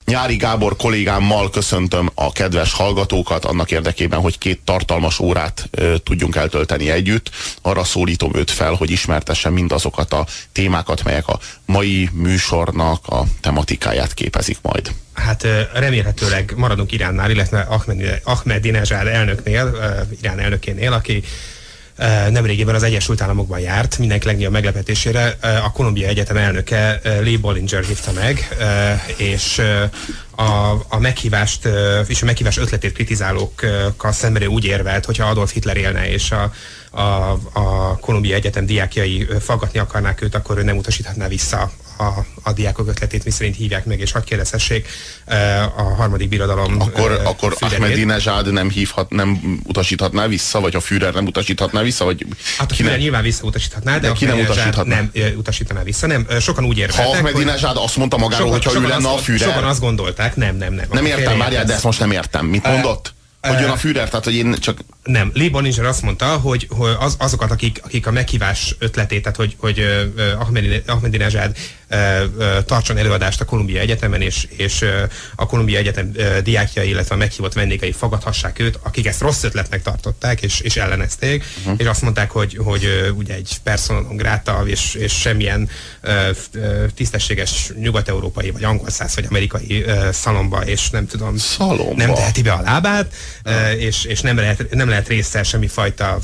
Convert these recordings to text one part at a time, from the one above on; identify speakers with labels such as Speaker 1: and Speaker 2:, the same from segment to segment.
Speaker 1: Nyári Gábor kollégámmal köszöntöm a kedves hallgatókat annak érdekében, hogy 2 tartalmas órát tudjunk eltölteni együtt. Arra szólítom őt fel, hogy ismertesse mindazokat a témákat, melyek a mai műsornak a tematikáját képezik majd.
Speaker 2: Hát remélhetőleg maradunk Iránnál, illetve Ahmadinejad elnöknél, Irán elnökénél, aki nemrégiben az Egyesült Államokban járt, mindenki legnagyobb meglepetésére. A Columbia Egyetem elnöke Lee Bollinger hívta meg, és a meghívást és a meghívás ötletét kritizálókkal szemben ő úgy érvelt, hogyha Adolf Hitler élne, és a Columbia Egyetem diákjai faggatni akarnák őt, akkor ő nem utasíthatná vissza a diákok ötletét, miszerint hívják meg, és hadd kérdezhessék a harmadik birodalom.
Speaker 1: Akkor Ahmadinejad nem utasíthatná vissza, vagy a Führer nem utasíthatná vissza, vagy
Speaker 2: hát a Führer nyilván visszautasíthatná, de
Speaker 1: ki nem utasíthatná?
Speaker 2: Nem utasítaná vissza, nem. Sokan úgy érveltek.
Speaker 1: Ha Ahmadinejad azt mondta magáról, hogyha ő lenne a Führer.
Speaker 2: Sokan azt gondolták, nem.
Speaker 1: Nem értem, várjál, de ezt most nem értem. Mit mondott? Hogy jön a Führer, tehát hogy én csak...
Speaker 2: Nem, Lee Bollinger azt mondta, hogy azokat, akik a meghívás ötletét, tehát hogy Ahmadinejad tartson előadást a Columbia Egyetemen, és a Columbia Egyetem diákjai, illetve a meghívott vendégei fogadhassák őt, akik ezt rossz ötletnek tartották, és ellenezték, és azt mondták, hogy ugye egy persona non grata, és semmilyen tisztességes nyugat-európai, vagy angol száz, vagy amerikai szalomba, és nem tudom, nem teheti be a lábát, és nem lehet része semmifajta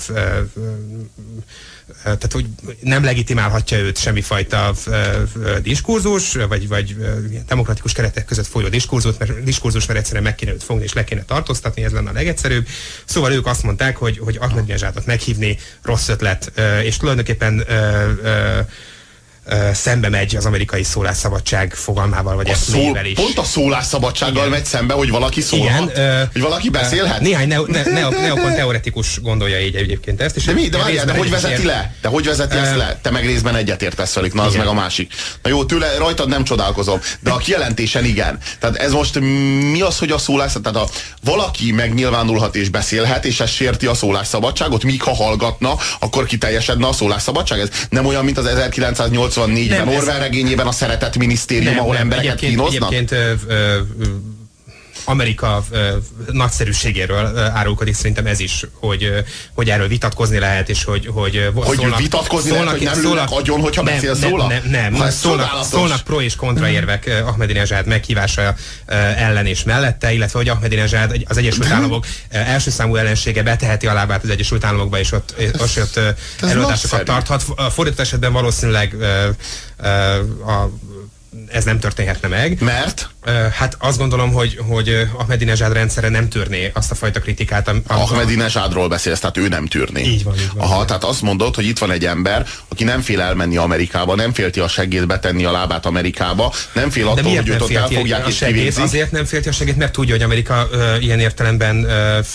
Speaker 2: tehát, hogy nem legitimálhatja őt semmifajta diskurzus, vagy demokratikus keretek között folyó diskurzus, mert egyszerűen meg kéne őt fogni, és le kéne tartóztatni, ez lenne a legegyszerűbb. Szóval ők azt mondták, hogy Ahmadinejadot meghívni rossz ötlet, és tulajdonképpen szembe megy az amerikai szólásszabadság fogalmával, vagy eszmével is.
Speaker 1: Pont a szólásszabadsággal megy szembe, hogy valaki szólhat? Hogy valaki beszélhet?
Speaker 2: Néhány neokon teoretikus gondolja így egyébként ezt. És
Speaker 1: de hogy vezeti le? De hogy vezeti ezt le? Te meg részben egyetértesz velük, na az meg a másik. Na jó, rajtad nem csodálkozom, de a kijelentésen igen. Tehát ez most mi az, hogy a szólásszabadság? Tehát valaki megnyilvánulhat és beszélhet, és ez sérti a szólásszabadságot, míg ha hallgatna, akkor kiteljesedne a szólásszabadság? Ez nem olyan, mint az 1984-ben Orwell regényében a Szeretet Minisztérium, ahol embereket kínoznak?
Speaker 2: Egyébként Amerika nagyszerűségéről árulkodik szerintem ez is, hogy erről vitatkozni lehet, és hogy
Speaker 1: vitatkozni lehet, hogy nem lőnek agyon, hogyha beszélsz róla?
Speaker 2: Nem. Szólnak pro és kontra érvek Ahmadinejad meghívása ellen és mellette, illetve hogy Ahmadinejad az Egyesült Államok első számú ellensége beteheti a lábát az Egyesült Államokba, és ott előadásokat tarthat. Fordított esetben valószínűleg ez nem történhetne meg.
Speaker 1: Mert?
Speaker 2: Hát azt gondolom, hogy Ahmadinejad rendszere nem tűrné azt a fajta kritikát.
Speaker 1: Ahmadinejadról beszélsz, tehát ő nem tűrné.
Speaker 2: Így van.
Speaker 1: Aha, tehát azt mondod, hogy itt van egy ember, aki nem fél elmenni Amerikába, nem félti a seggét betenni a lábát Amerikába, nem fél attól, hogy őt ott elfogják és kivégzik.
Speaker 2: Azért nem félti a seggét, mert tudja, hogy Amerika ilyen értelemben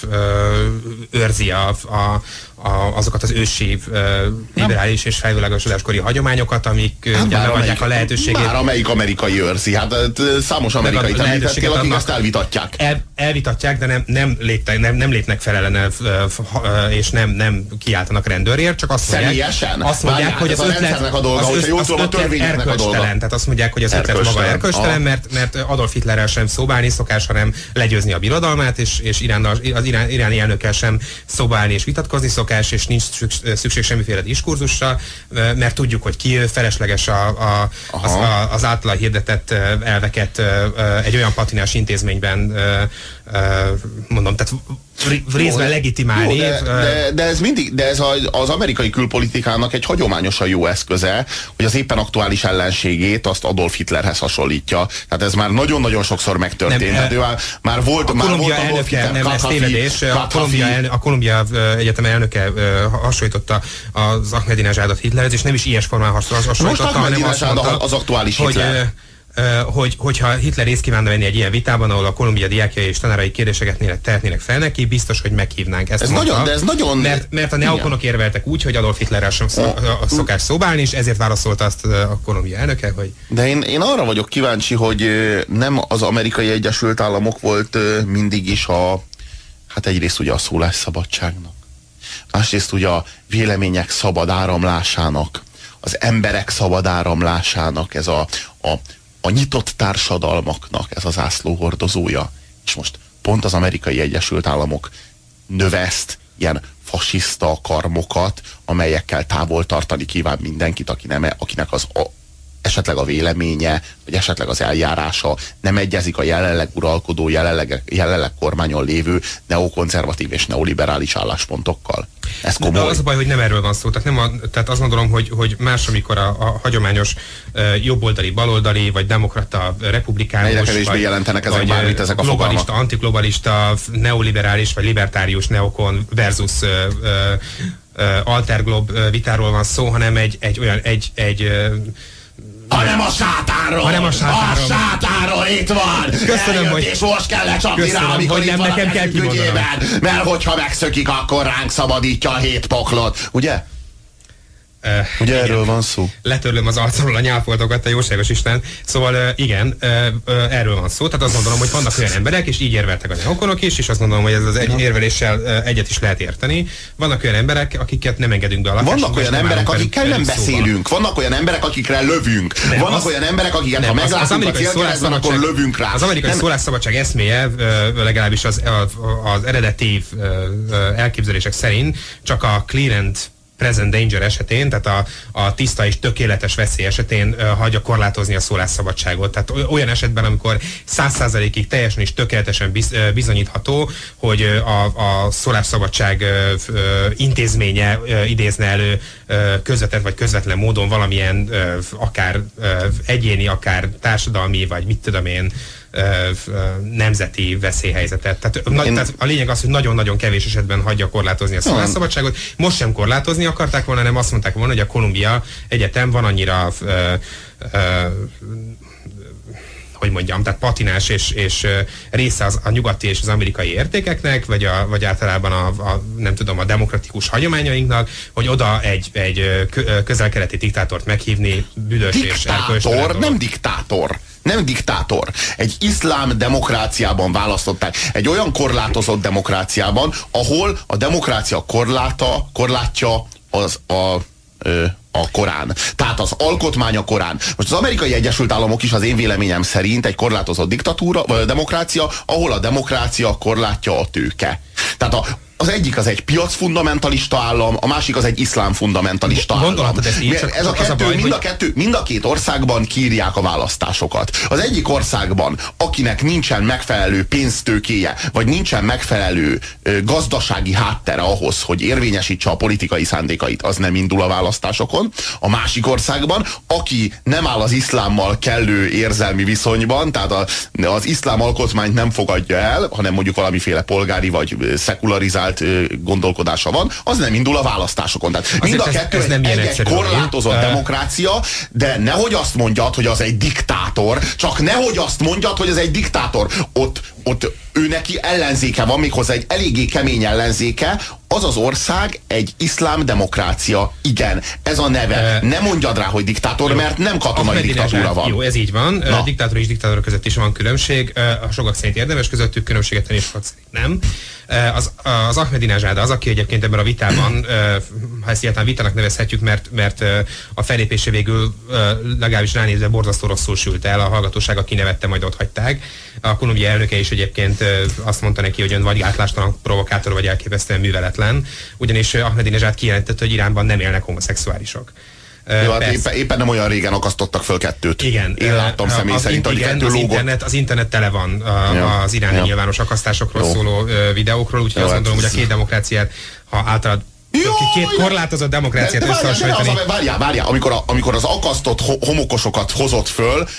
Speaker 2: őrzi azokat az ősi liberális és felvilágosodáskori hagyományokat, amik ugye megadják a lehetőségét.
Speaker 1: Már amelyik amerikai őrzi, hát számos amerikai említettél, akik ezt elvitatják.
Speaker 2: Elvitatják, de nem lépnek fel ellene, és nem kiáltanak rendőrért, csak azt mondják, hogy az ötlet a dolga, erkölcstelen. Tehát azt mondják, hogy az ötlet maga erkölcstelen, mert Adolf Hitlerrel sem szóbálni szokás, hanem legyőzni a birodalmát, és az iráni elnökkel sem szóbálni és vitatkozni szokás, és nincs szükség semmiféle diskurzusra, mert tudjuk, hogy ki felesleges az általa hirdetett elveket egy olyan patinás intézményben mondom, tehát részben legitimálni.
Speaker 1: De ez az amerikai külpolitikának egy hagyományosan jó eszköze, hogy az éppen aktuális ellenségét azt Adolf Hitlerhez hasonlítja. Tehát ez már nagyon-nagyon sokszor megtörtént. Már volt Adolf Hitler,
Speaker 2: nem, ez tévedés. A Columbia Egyetem elnöke hasonlította az Ahmadinejadot Hitlerhez, és nem is ilyes formán hasonlította, hanem azt mondta,
Speaker 1: az aktuális Hitler.
Speaker 2: Hogyha Hitler részt kívánna venni egy ilyen vitában, ahol a Columbia diákjai és tanárai kérdéseket tehetnének fel neki, biztos, hogy meghívnánk ezt. Mert a neokonok érveltek úgy, hogy Adolf Hitlerrel sem szokás szóbálni, és ezért válaszolta azt a Columbia elnöke, hogy...
Speaker 1: De én arra vagyok kíváncsi, hogy nem az Amerikai Egyesült Államok volt mindig is hát egyrészt ugye a szólásszabadságnak, másrészt ugye a vélemények szabad áramlásának, az emberek szabad áramlásának ez a a nyitott társadalmaknak ez az zászlóhordozója. És most pont az Amerikai Egyesült Államok növeszt ilyen fasiszta karmokat, amelyekkel távol tartani kíván mindenkit, akinek esetleg a véleménye, vagy esetleg az eljárása nem egyezik a jelenleg uralkodó, jelenleg kormányon lévő neokonzervatív és neoliberális álláspontokkal. Ez komoly.
Speaker 2: De az a baj, hogy nem erről van szó. Tehát azt gondolom, hogy más, amikor a hagyományos jobboldali, baloldali, vagy demokrata, republikánus, vagy
Speaker 1: jelentenek ezek bármit, ezek a
Speaker 2: globalista,
Speaker 1: fogalmak.
Speaker 2: antiglobalista, neoliberális, vagy libertárius neokon versus alterglob vitáról van szó, hanem
Speaker 1: hanem a sátánról! A sátánról itt van!
Speaker 2: Köszönöm, hogy...
Speaker 1: És most kell lecsapni rá, amikor itt van a ügyében, mert hogyha megszökik, akkor ránk szabadítja a 7 poklot. Ugye? Ugye erről van szó?
Speaker 2: Letörlöm az arcomról a nyálfoltokat, a jóságos Isten. Szóval igen, erről van szó. Tehát azt gondolom, hogy vannak olyan emberek, és így érveltek a neokonok is, és azt gondolom, hogy ez az érveléssel egyet is lehet érteni. Vannak olyan emberek, akiket nem engedünk be a lakásunkba.
Speaker 1: Vannak olyan emberek, akikkel nem beszélünk. Vannak olyan emberek, akikre lövünk. Vannak olyan emberek, akiket ha meglátunk a célkeresztben, akkor lövünk rá.
Speaker 2: Az amerikai szólásszabadság eszméje, legalábbis az eredeti elképzelések szerint csak a clear and present danger esetén, tehát a tiszta és tökéletes veszély esetén hagyja korlátozni a szólásszabadságot. Tehát olyan esetben, amikor 100%-ig teljesen és tökéletesen bizonyítható, hogy a szólásszabadság intézménye idézne elő közvetett vagy közvetlen módon valamilyen akár egyéni, akár társadalmi, vagy mit tudom én, nemzeti veszélyhelyzetet. Tehát a lényeg az, hogy nagyon-nagyon kevés esetben hagyja korlátozni a szólásszabadságot. Most sem korlátozni akarták volna, nem azt mondták volna, hogy a Columbia Egyetem van annyira hogy mondjam, tehát patinás és része a nyugati és az amerikai értékeknek, vagy általában nem tudom, a demokratikus hagyományainknak, hogy oda egy közel-keleti diktátort meghívni büdös és
Speaker 1: erkölcstelen. Nem diktátor. Nem diktátor. Egy iszlám demokráciában választották. Egy olyan korlátozott demokráciában, ahol a demokrácia korlátja a Korán. Tehát az alkotmány a Korán. Most az Amerikai Egyesült Államok is az én véleményem szerint egy korlátozott diktatúra, vagy a demokrácia, ahol a demokrácia korlátja a tőke. Tehát az egyik az egy piacfundamentalista állam, a másik az egy iszlám fundamentalista állam. Ez a kettő, mind a két országban kírják a választásokat. Az egyik országban, akinek nincsen megfelelő pénztőkéje, vagy nincsen megfelelő gazdasági háttere ahhoz, hogy érvényesítse a politikai szándékait, az nem indul a választásokon. A másik országban, aki nem áll az iszlámmal kellő érzelmi viszonyban, tehát az iszlám alkotmányt nem fogadja el, hanem mondjuk valamiféle polgári vagy szekularizált gondolkodása van, az nem indul a választásokon. Tehát mind a kettő egy korlátozott demokrácia, de nehogy azt mondjad, hogy az egy diktátor, csak nehogy azt mondjad, hogy ez egy diktátor. Ott ő neki ellenzéke van, méghozzá egy eléggé kemény ellenzéke, az az ország egy iszlám demokrácia. Igen, ez a neve. Nem mondjad rá, hogy diktátor, mert nem katonai diktatúra van.
Speaker 2: Jó, ez így van. Diktátor és diktátor között is van különbség. A sokak szerint érdemes közöttük különbséget tenni, és sokak szerint nem. Az Ahmadinejad az, aki egyébként ebben a vitában, ha ezt egyáltalán vitának nevezhetjük, mert a fellépése végül legalábbis ránézve borzasztó rosszul sült el, a hallgatósága kinevette, majd ott hagyták. A Columbia elnöke is egyébként azt mondta neki, hogy ön vagy gátlástalan provokátor, vagy elképesztően műveletlen, ugyanis Ahmadinejad kijelentette, hogy Iránban nem élnek homoszexuálisok.
Speaker 1: Jó, hát éppen nem olyan régen akasztottak föl 2.
Speaker 2: Igen.
Speaker 1: Én láttam személy szerint, hogy 2 lógott.
Speaker 2: Az internet tele van az iráni nyilvános akasztásokról szóló videókról, úgyhogy azt gondolom, hogy a két demokráciát, ha általában két korlátozott demokráciát összehasonlítani.
Speaker 1: Várjál, amikor az akasztott homokosokat hozott föl,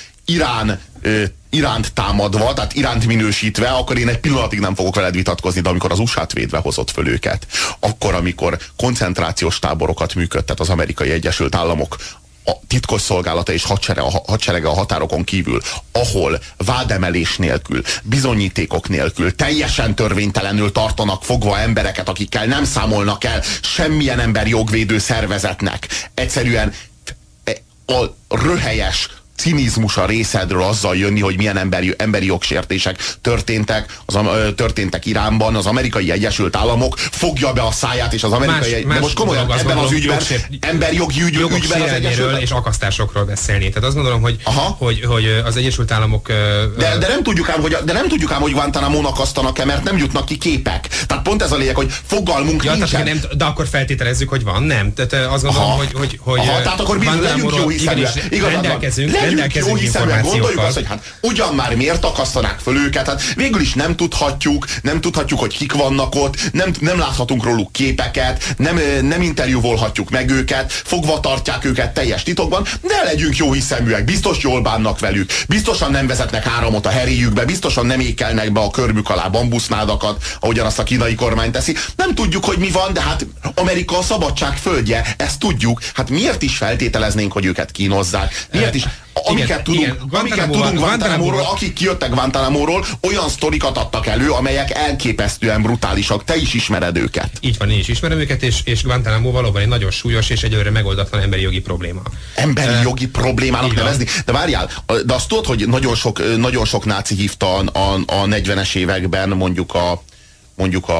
Speaker 1: Iránt támadva, tehát Iránt minősítve, akkor én egy pillanatig nem fogok veled vitatkozni, de amikor az USA-t védve hozott föl őket, akkor, amikor koncentrációs táborokat működtet az Amerikai Egyesült Államok, a titkosszolgálata és hadserege a határokon kívül, ahol vádemelés nélkül, bizonyítékok nélkül, teljesen törvénytelenül tartanak fogva embereket, akikkel nem számolnak el semmilyen emberjogvédő szervezetnek. Egyszerűen a röhelyes, cinizmus a részedről azzal jönni, hogy milyen emberi jogsértések történtek Iránban, az Amerikai Egyesült Államok fogja be a száját, és az amerikai... de most komolyan ebben az ügyben, emberjogi ügyben az Egyesült...
Speaker 2: és akasztásokról beszélni. Tehát azt gondolom, hogy az Egyesült Államok...
Speaker 1: De nem tudjuk ám, hogy Guantánamón akasztanak-e, mert nem jutnak ki képek. Tehát pont ez a lényeg, hogy fogalmunk nincsen.
Speaker 2: De akkor feltételezzük, hogy van, nem? Tehát azt gondolom, hogy
Speaker 1: tehát akkor legyünk jó hiszeműek. Legyünk jó hiszeműek, gondoljuk azt, hogy hát ugyan már miért akasztanák föl őket, hát végül is nem tudhatjuk, hogy kik vannak ott, nem láthatunk róluk képeket, nem interjúvolhatjuk meg őket, fogva tartják őket teljes titokban, de legyünk jó hiszeműek, biztos jól bánnak velük, biztosan nem vezetnek áramot a heréjükbe, biztosan nem ékelnek be a körmük alá bambusznádakat, ahogyan azt a kínai kormány teszi. Nem tudjuk, hogy mi van, de hát Amerika a szabadság földje, ezt tudjuk. Hát miért is feltételeznénk, hogy őket kínozzák? Miért is? Amiket tudunk Guantánamóról, akik kijöttek Guantánamóról, olyan sztorikat adtak elő, amelyek elképesztően brutálisak. Te is ismered őket.
Speaker 2: Így van, én is ismerem őket, és Guantánamo valóban egy nagyon súlyos és egyelőre megoldatlan emberi jogi probléma.
Speaker 1: Emberi jogi problémának nevezni? De várjál, de azt tudod, hogy nagyon sok náci hívta a 40-es években mondjuk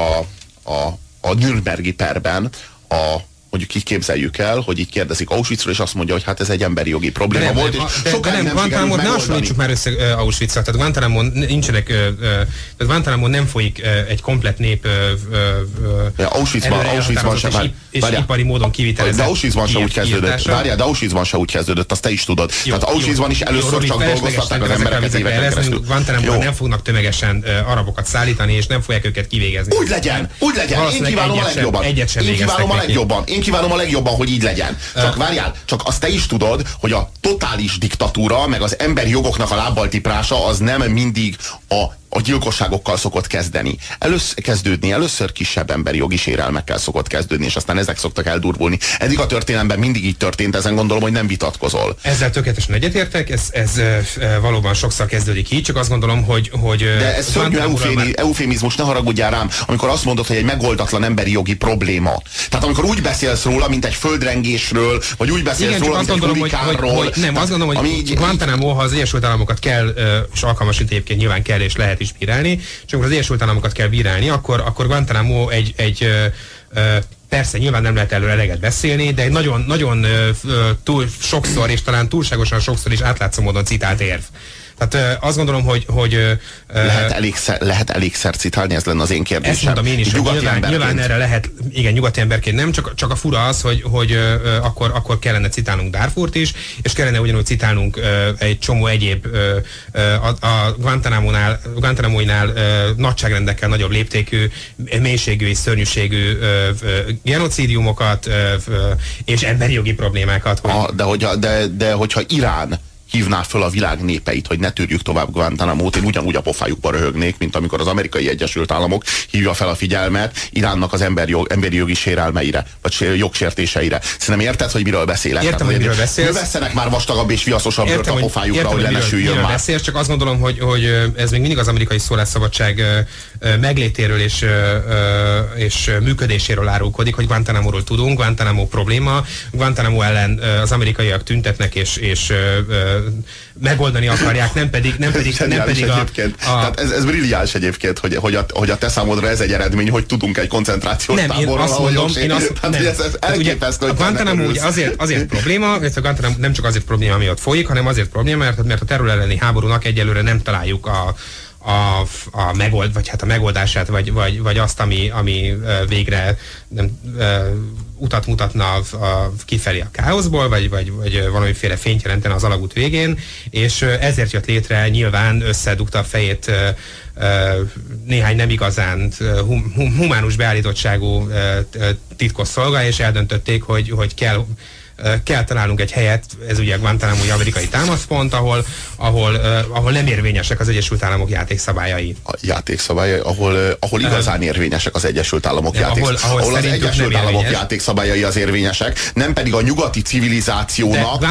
Speaker 1: a Nürnbergi perben mondjuk így képzeljük el, hogy így kérdezik Auschwitzról, és azt mondja, hogy hát ez egy emberi jogi probléma volt, és sokáig nem sikerült megoldani.
Speaker 2: Ne hasonlítsuk már össze Auschwitzra, tehát Guantánamon nincsenek, tehát Guantánamon nem folyik egy komplet nép
Speaker 1: Auschwitzban sem,
Speaker 2: és ipari módon kivitelezett.
Speaker 1: De Auschwitzban se úgy kezdődött. Várjál, de Auschwitzban se úgy kezdődött, azt te is tudod. Tehát Auschwitzban is először csak dolgoztatták az embereket éveken keresztül.
Speaker 2: Guantánamon nem fognak tömegesen arabokat szállítani, és nem fogják őket kivégezni.
Speaker 1: Úgy legyen. Én kívánom a legjobban, hogy így legyen. Csak várjál, csak azt te is tudod, hogy a totális diktatúra, meg az emberi jogoknak a lábbal tiprása az nem mindig a gyilkosságokkal szokott kezdődni. Először kisebb emberi jogi sérelmekkel szokott kezdődni, és aztán ezek szoktak eldurvulni. Eddig a történelemben mindig így történt, ezen gondolom, hogy nem vitatkozol.
Speaker 2: Ezzel tökéletesen egyetértek, ez valóban sokszor kezdődik így, csak azt gondolom, hogy
Speaker 1: de ez szörnyű eufémizmus, ne haragudjál rám, amikor azt mondod, hogy egy megoldatlan emberi jogi probléma. Tehát amikor úgy beszélsz róla, mint egy földrengésről, vagy úgy beszélsz róla, mint egy hurikánról.
Speaker 2: Nem, azt gondolom, hogy Guantánamo, ha az Egyesült Államokat kell, és alkalmasint egyébként nyilván kell és lehet is bírálni, és amikor az Egyesült Államokat kell bírálni, akkor Guantánamo persze nyilván nem lehet előre eleget beszélni, de egy nagyon túl sokszor, és talán túlságosan sokszor is átlátszó módon citált érv. Tehát azt gondolom, hogy
Speaker 1: lehet elégszer citálni, ez lenne az én kérdésem.
Speaker 2: Ezt mondom én is, nyilván erre lehet, igen, nyugati emberként nem, csak a fura az, hogy akkor kellene citálnunk Darfurt is, és kellene ugyanúgy citálnunk egy csomó egyéb a Guantánamo-nál nagyságrendekkel nagyobb léptékű, mélységű és szörnyűségű genocidiumokat és emberi jogi problémákat.
Speaker 1: De hogyha Irán hívná föl a világ népeit, hogy ne tűrjük tovább Guantánamót, én ugyanúgy a pofájukba röhögnék, mint amikor az Amerikai Egyesült Államok hívja fel a figyelmet Iránnak az emberi jogi sérelmeire, vagy jogsértéseire. Szerintem érted, hogy miről beszélek?
Speaker 2: Értem, hogy miről beszélsz.
Speaker 1: Vesszenek már vastagabb és viaszosabb bőrt a pofájukra, hogy lenesüljön már.
Speaker 2: Beszélsz, csak azt gondolom, hogy ez még mindig az amerikai szólásszabadság meglétéről és működéséről árulkodik, hogy Guantánamóról tudunk, Guantánamo probléma, Guantánamo ellen az amerikaiak tüntetnek és megoldani akarják, nem pedig
Speaker 1: Tehát ez brilliáns egyébként, hogy a te számodra ez egy eredmény, hogy tudunk egy koncentrációs táborról. Elképesztő, hogy
Speaker 2: Guantánamo ugye azért probléma, és a Guantánamo nem csak azért probléma, ami ott folyik, hanem azért probléma, mert a terület elleni háborúnak egyelőre nem találjuk a megoldását, vagy azt, ami végre utat mutatna kifelé a káoszból, vagy valamiféle fényt jelentene az alagút végén, és ezért jött létre, nyilván összedugta a fejét néhány nem igazán humánus beállítottságú titkosszolga, és eldöntötték, hogy kell találnunk egy helyet, ez ugye a Guantánamo-i amerikai támaszpont, ahol nem érvényesek az Egyesült Államok játékszabályai.
Speaker 1: A játékszabályai, ahol igazán érvényesek az Egyesült Államok játékszabályai. Ahol az Egyesült Államok játékszabályai az érvényesek, nem pedig a nyugati civilizációnak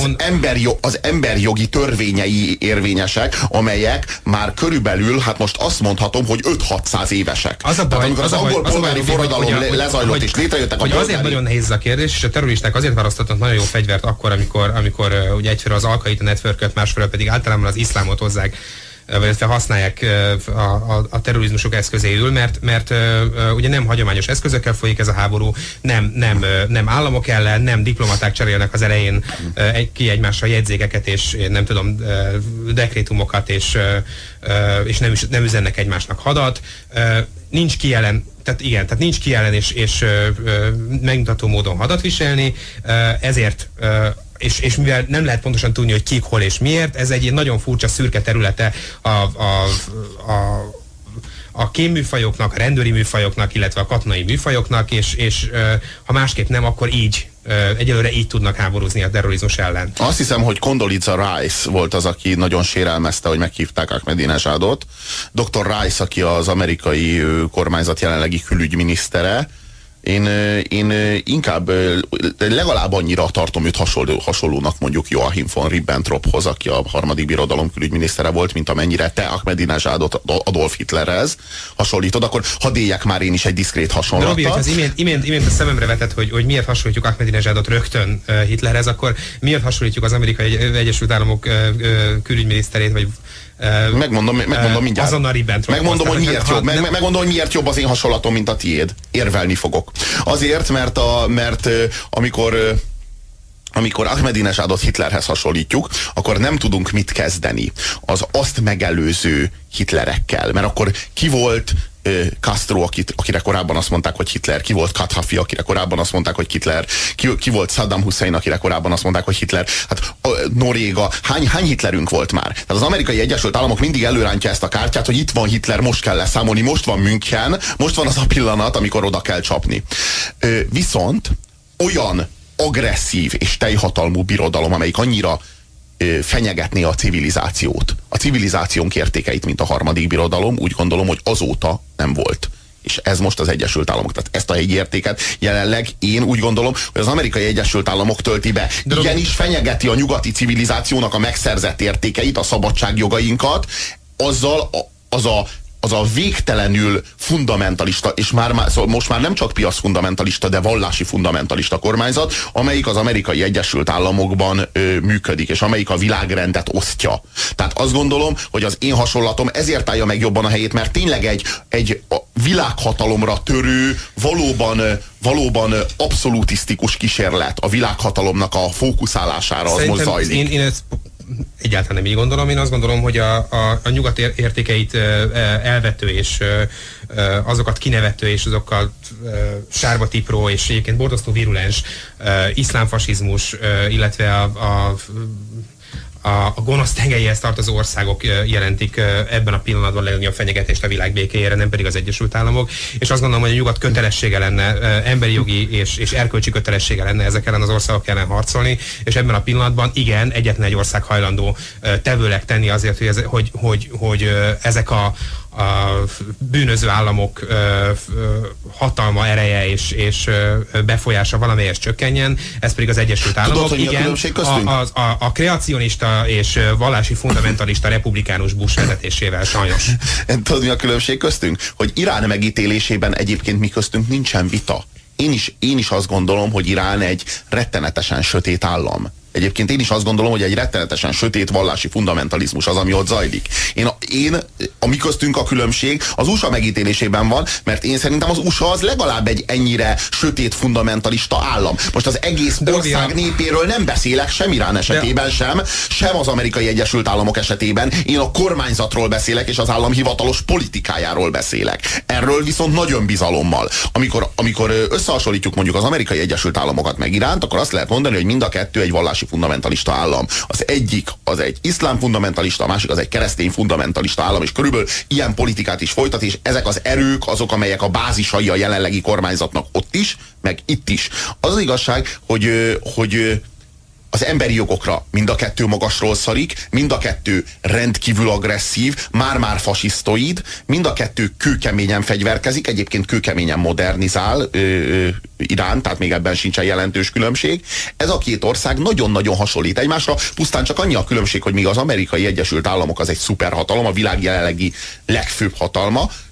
Speaker 1: az emberjogi törvényei érvényesek, amelyek már körülbelül, hát most azt mondhatom, hogy 5-600 évesek.
Speaker 2: Amikor
Speaker 1: az angol polgári forradalom lezajlott és létrejöttek a polgári...
Speaker 2: Azért nagyon nehéz a kérdés, és a terroristák azért választották hozhatnak nagyon jó fegyvert akkor, amikor ugye egyfelől az Al-Qaida networköt, másfelől pedig általában az iszlámot hozzák, illetve használják a terrorizmusok eszközéül, mert ugye nem hagyományos eszközökkel folyik ez a háború, nem államok ellen, nem diplomaták cserélnek az elején ki egymásra jegyzékeket, és nem tudom, dekrétumokat, és nem üzennek egymásnak hadat. Nincs ki ellen, tehát nincs ki ellen és megmutató módon hadat viselni, ezért és mivel nem lehet pontosan tudni, hogy kik, hol és miért, ez egy nagyon furcsa szürke területe a kémműfajoknak, a rendőri műfajoknak, illetve a katonai műfajoknak, és ha másképp nem, akkor egyelőre így tudnak háborúzni a terrorizmus ellen.
Speaker 1: Azt hiszem, hogy Condoleezza Rice volt az, aki nagyon sérelmezte, hogy meghívták Ahmadinejadot. Dr. Rice, aki az amerikai kormányzat jelenlegi külügyminisztere, én inkább legalább annyira tartom őt hasonlónak mondjuk Joachim von Ribbentrophoz, aki a harmadik birodalom külügyminisztere volt, mint amennyire te Ahmadinejadot Adolf Hitlerhez hasonlítod, akkor hadd éljek már én is egy diszkrét hasonlatot.
Speaker 2: Robi, hogy az imént a szememre vetett, hogy miért hasonlítjuk Ahmadinejadot rögtön Hitlerhez, akkor miért hasonlítjuk az Amerikai Egyesült Államok külügyminiszterét, vagy
Speaker 1: Megmondom mindjárt.
Speaker 2: Azonnal Ribbentrop.
Speaker 1: Megmondom, hogy miért jobb az én hasonlatom, mint a tiéd. Érvelni fogok. Azért, mert amikor Ahmadinejadot Hitlerhez hasonlítjuk, akkor nem tudunk mit kezdeni az azt megelőző Hitlerekkel. Mert akkor ki volt Castro, akire korábban azt mondták, hogy Hitler, ki volt Kadhafi, akire korábban azt mondták, hogy Hitler, ki volt Saddam Hussein, akire korábban azt mondták, hogy Hitler, hát Noriega, hány Hitlerünk volt már? Tehát az Amerikai Egyesült Államok mindig előrántja ezt a kártyát, hogy itt van Hitler, most kell leszámolni, most van München, most van az a pillanat, amikor oda kell csapni. Viszont olyan agresszív és teljhatalmú birodalom, amelyik annyira fenyegetné a civilizációt, a civilizációnk értékeit, mint a harmadik birodalom, úgy gondolom, hogy azóta nem volt. És ez most az Egyesült Államok. Tehát ezt a hegyi értéket jelenleg én úgy gondolom, hogy az Amerikai Egyesült Államok tölti be. Igenis fenyegeti a nyugati civilizációnak a megszerzett értékeit, a szabadságjogainkat, azzal az a végtelenül fundamentalista, és szóval most már nem csak piac fundamentalista, de vallási fundamentalista kormányzat, amelyik az Amerikai Egyesült Államokban működik, és amelyik a világrendet osztja. Tehát azt gondolom, hogy az én hasonlatom ezért állja meg jobban a helyét, mert tényleg egy világhatalomra törő, valóban abszolutisztikus kísérlet a világhatalomnak a fókuszálására az most zajlik.
Speaker 2: Én ezt egyáltalán nem így gondolom. Én azt gondolom, hogy a nyugat értékeit elvető és azokat kinevető és azokkal sárba tipró és egyébként borzasztó virulens iszlámfasizmus, illetve a gonosz tengelyhez tartozó országok jelentik ebben a pillanatban legnagyobb fenyegetést a világ békéjére, nem pedig az Egyesült Államok. És azt gondolom, hogy a nyugat kötelessége lenne, emberi jogi és erkölcsi kötelessége lenne ezek ellen az országok ellen harcolni, és ebben a pillanatban igen, egyetlen egy ország hajlandó tevőleg tenni azért, hogy ezek a bűnöző államok hatalma, ereje és befolyása valamelyest csökkenjen, ez pedig az Egyesült Államok.
Speaker 1: Tudod, igen,
Speaker 2: a kreacionista és vallási fundamentalista republikánus Bush vezetésével sajnos.
Speaker 1: Tudod, mi a különbség köztünk? Hogy Irán megítélésében egyébként mi köztünk nincsen vita. Én is azt gondolom, hogy Irán egy rettenetesen sötét állam. Egyébként én is azt gondolom, hogy egy rettenetesen sötét vallási fundamentalizmus az, ami ott zajlik. A mi köztünk a különbség az USA megítélésében van, mert én szerintem az USA az legalább egy ennyire sötét fundamentalista állam. Most az egész ország népéről nem beszélek, sem Irán esetében sem az Amerikai Egyesült Államok esetében. Én a kormányzatról beszélek, és az állam hivatalos politikájáról beszélek. Erről viszont nagyon bizalommal. Amikor összehasonlítjuk mondjuk az Amerikai Egyesült Államokat meg Iránt, akkor azt lehet mondani, hogy mind a kettő egy vallási fundamentalista állam. Az egyik az egy iszlám fundamentalista, a másik az egy keresztény fundamentalista állam, és körülbelül ilyen politikát is folytat, és ezek az erők azok, amelyek a bázisai a jelenlegi kormányzatnak ott is, meg itt is. Az az igazság, hogy az emberi jogokra mind a kettő magasról szarik, mind a kettő rendkívül agresszív, már-már fasisztoid, mind a kettő kőkeményen fegyverkezik, egyébként kőkeményen modernizál Irán, tehát még ebben sincsen jelentős különbség. Ez a két ország nagyon-nagyon hasonlít egymásra, pusztán csak annyi a különbség, hogy míg az Amerikai Egyesült Államok az egy szuperhatalom, a világ jelenlegi legfőbb hatalma,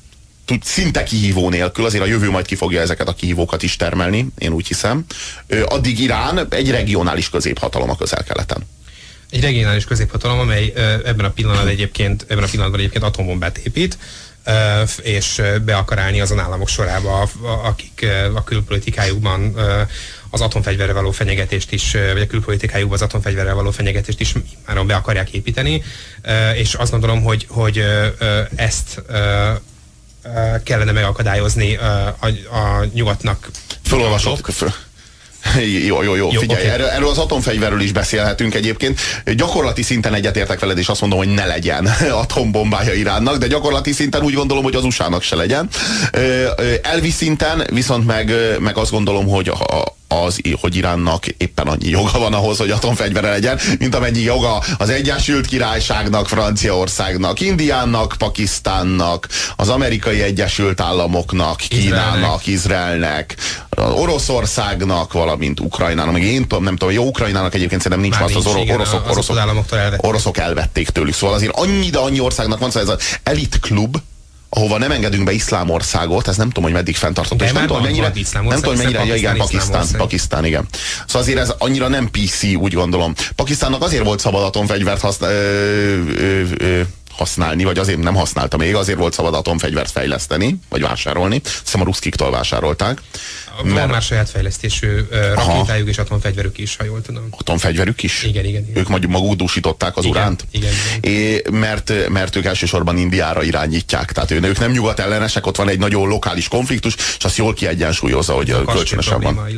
Speaker 1: szinte kihívó nélkül, azért a jövő majd ki fogja ezeket a kihívókat is termelni, én úgy hiszem. Addig Irán egy regionális középhatalom a Közel-Keleten.
Speaker 2: Egy regionális középhatalom, amely ebben a pillanatban egyébként atombombát épít, és be akar állni azon államok sorába, akik a külpolitikájukban az atomfegyverrel való fenyegetést is, vagy a külpolitikájukban az atomfegyverrel való fenyegetést is már be akarják építeni, és azt gondolom, hogy ezt kellene megakadályozni a nyugatnak.
Speaker 1: Felolvasok. Jó, figyelj, okay. Erről az atomfegyverről is beszélhetünk egyébként. Gyakorlati szinten egyetértek veled, és azt mondom, hogy ne legyen atombombája Iránnak, de gyakorlati szinten úgy gondolom, hogy az USA-nak se legyen. Elvi szinten viszont meg azt gondolom, hogy hogy Iránnak éppen annyi joga van ahhoz, hogy atomfegyvere legyen, mint amennyi joga az Egyesült Királyságnak, Franciaországnak, Indiának, Pakisztánnak, az Amerikai Egyesült Államoknak, Kínának, Izraelnek, Oroszországnak, valamint Ukrajnának, meg én nem tudom, jó, Ukrajnának egyébként szerintem nincs, az oroszok elvették tőlük, szóval azért annyi országnak van, szóval ez az elit klub, ahova nem engedünk be iszlámországot, ez nem tudom, hogy meddig fenntartott. És nem tudom, mennyire, igen, Pakisztán, igen. Szóval azért ez annyira nem PC, úgy gondolom. Pakisztánnak azért volt szabad atomfegyvert használni, vagy azért nem használta még, azért volt szabad atomfegyvert fejleszteni, vagy vásárolni. Hiszem a ruszkiktól vásárolták.
Speaker 2: Van már saját fejlesztésű rakétájuk és atomfegyverük is, ha jól tudom.
Speaker 1: Atomfegyverük is?
Speaker 2: Igen.
Speaker 1: Ők maguk dúsították az uránt?
Speaker 2: Igen.
Speaker 1: Mert ők elsősorban Indiára irányítják. Tehát ők nem nyugat ellenesek, ott van egy nagyon lokális konfliktus, és azt jól kiegyensúlyozza, hogy kölcsönösen van.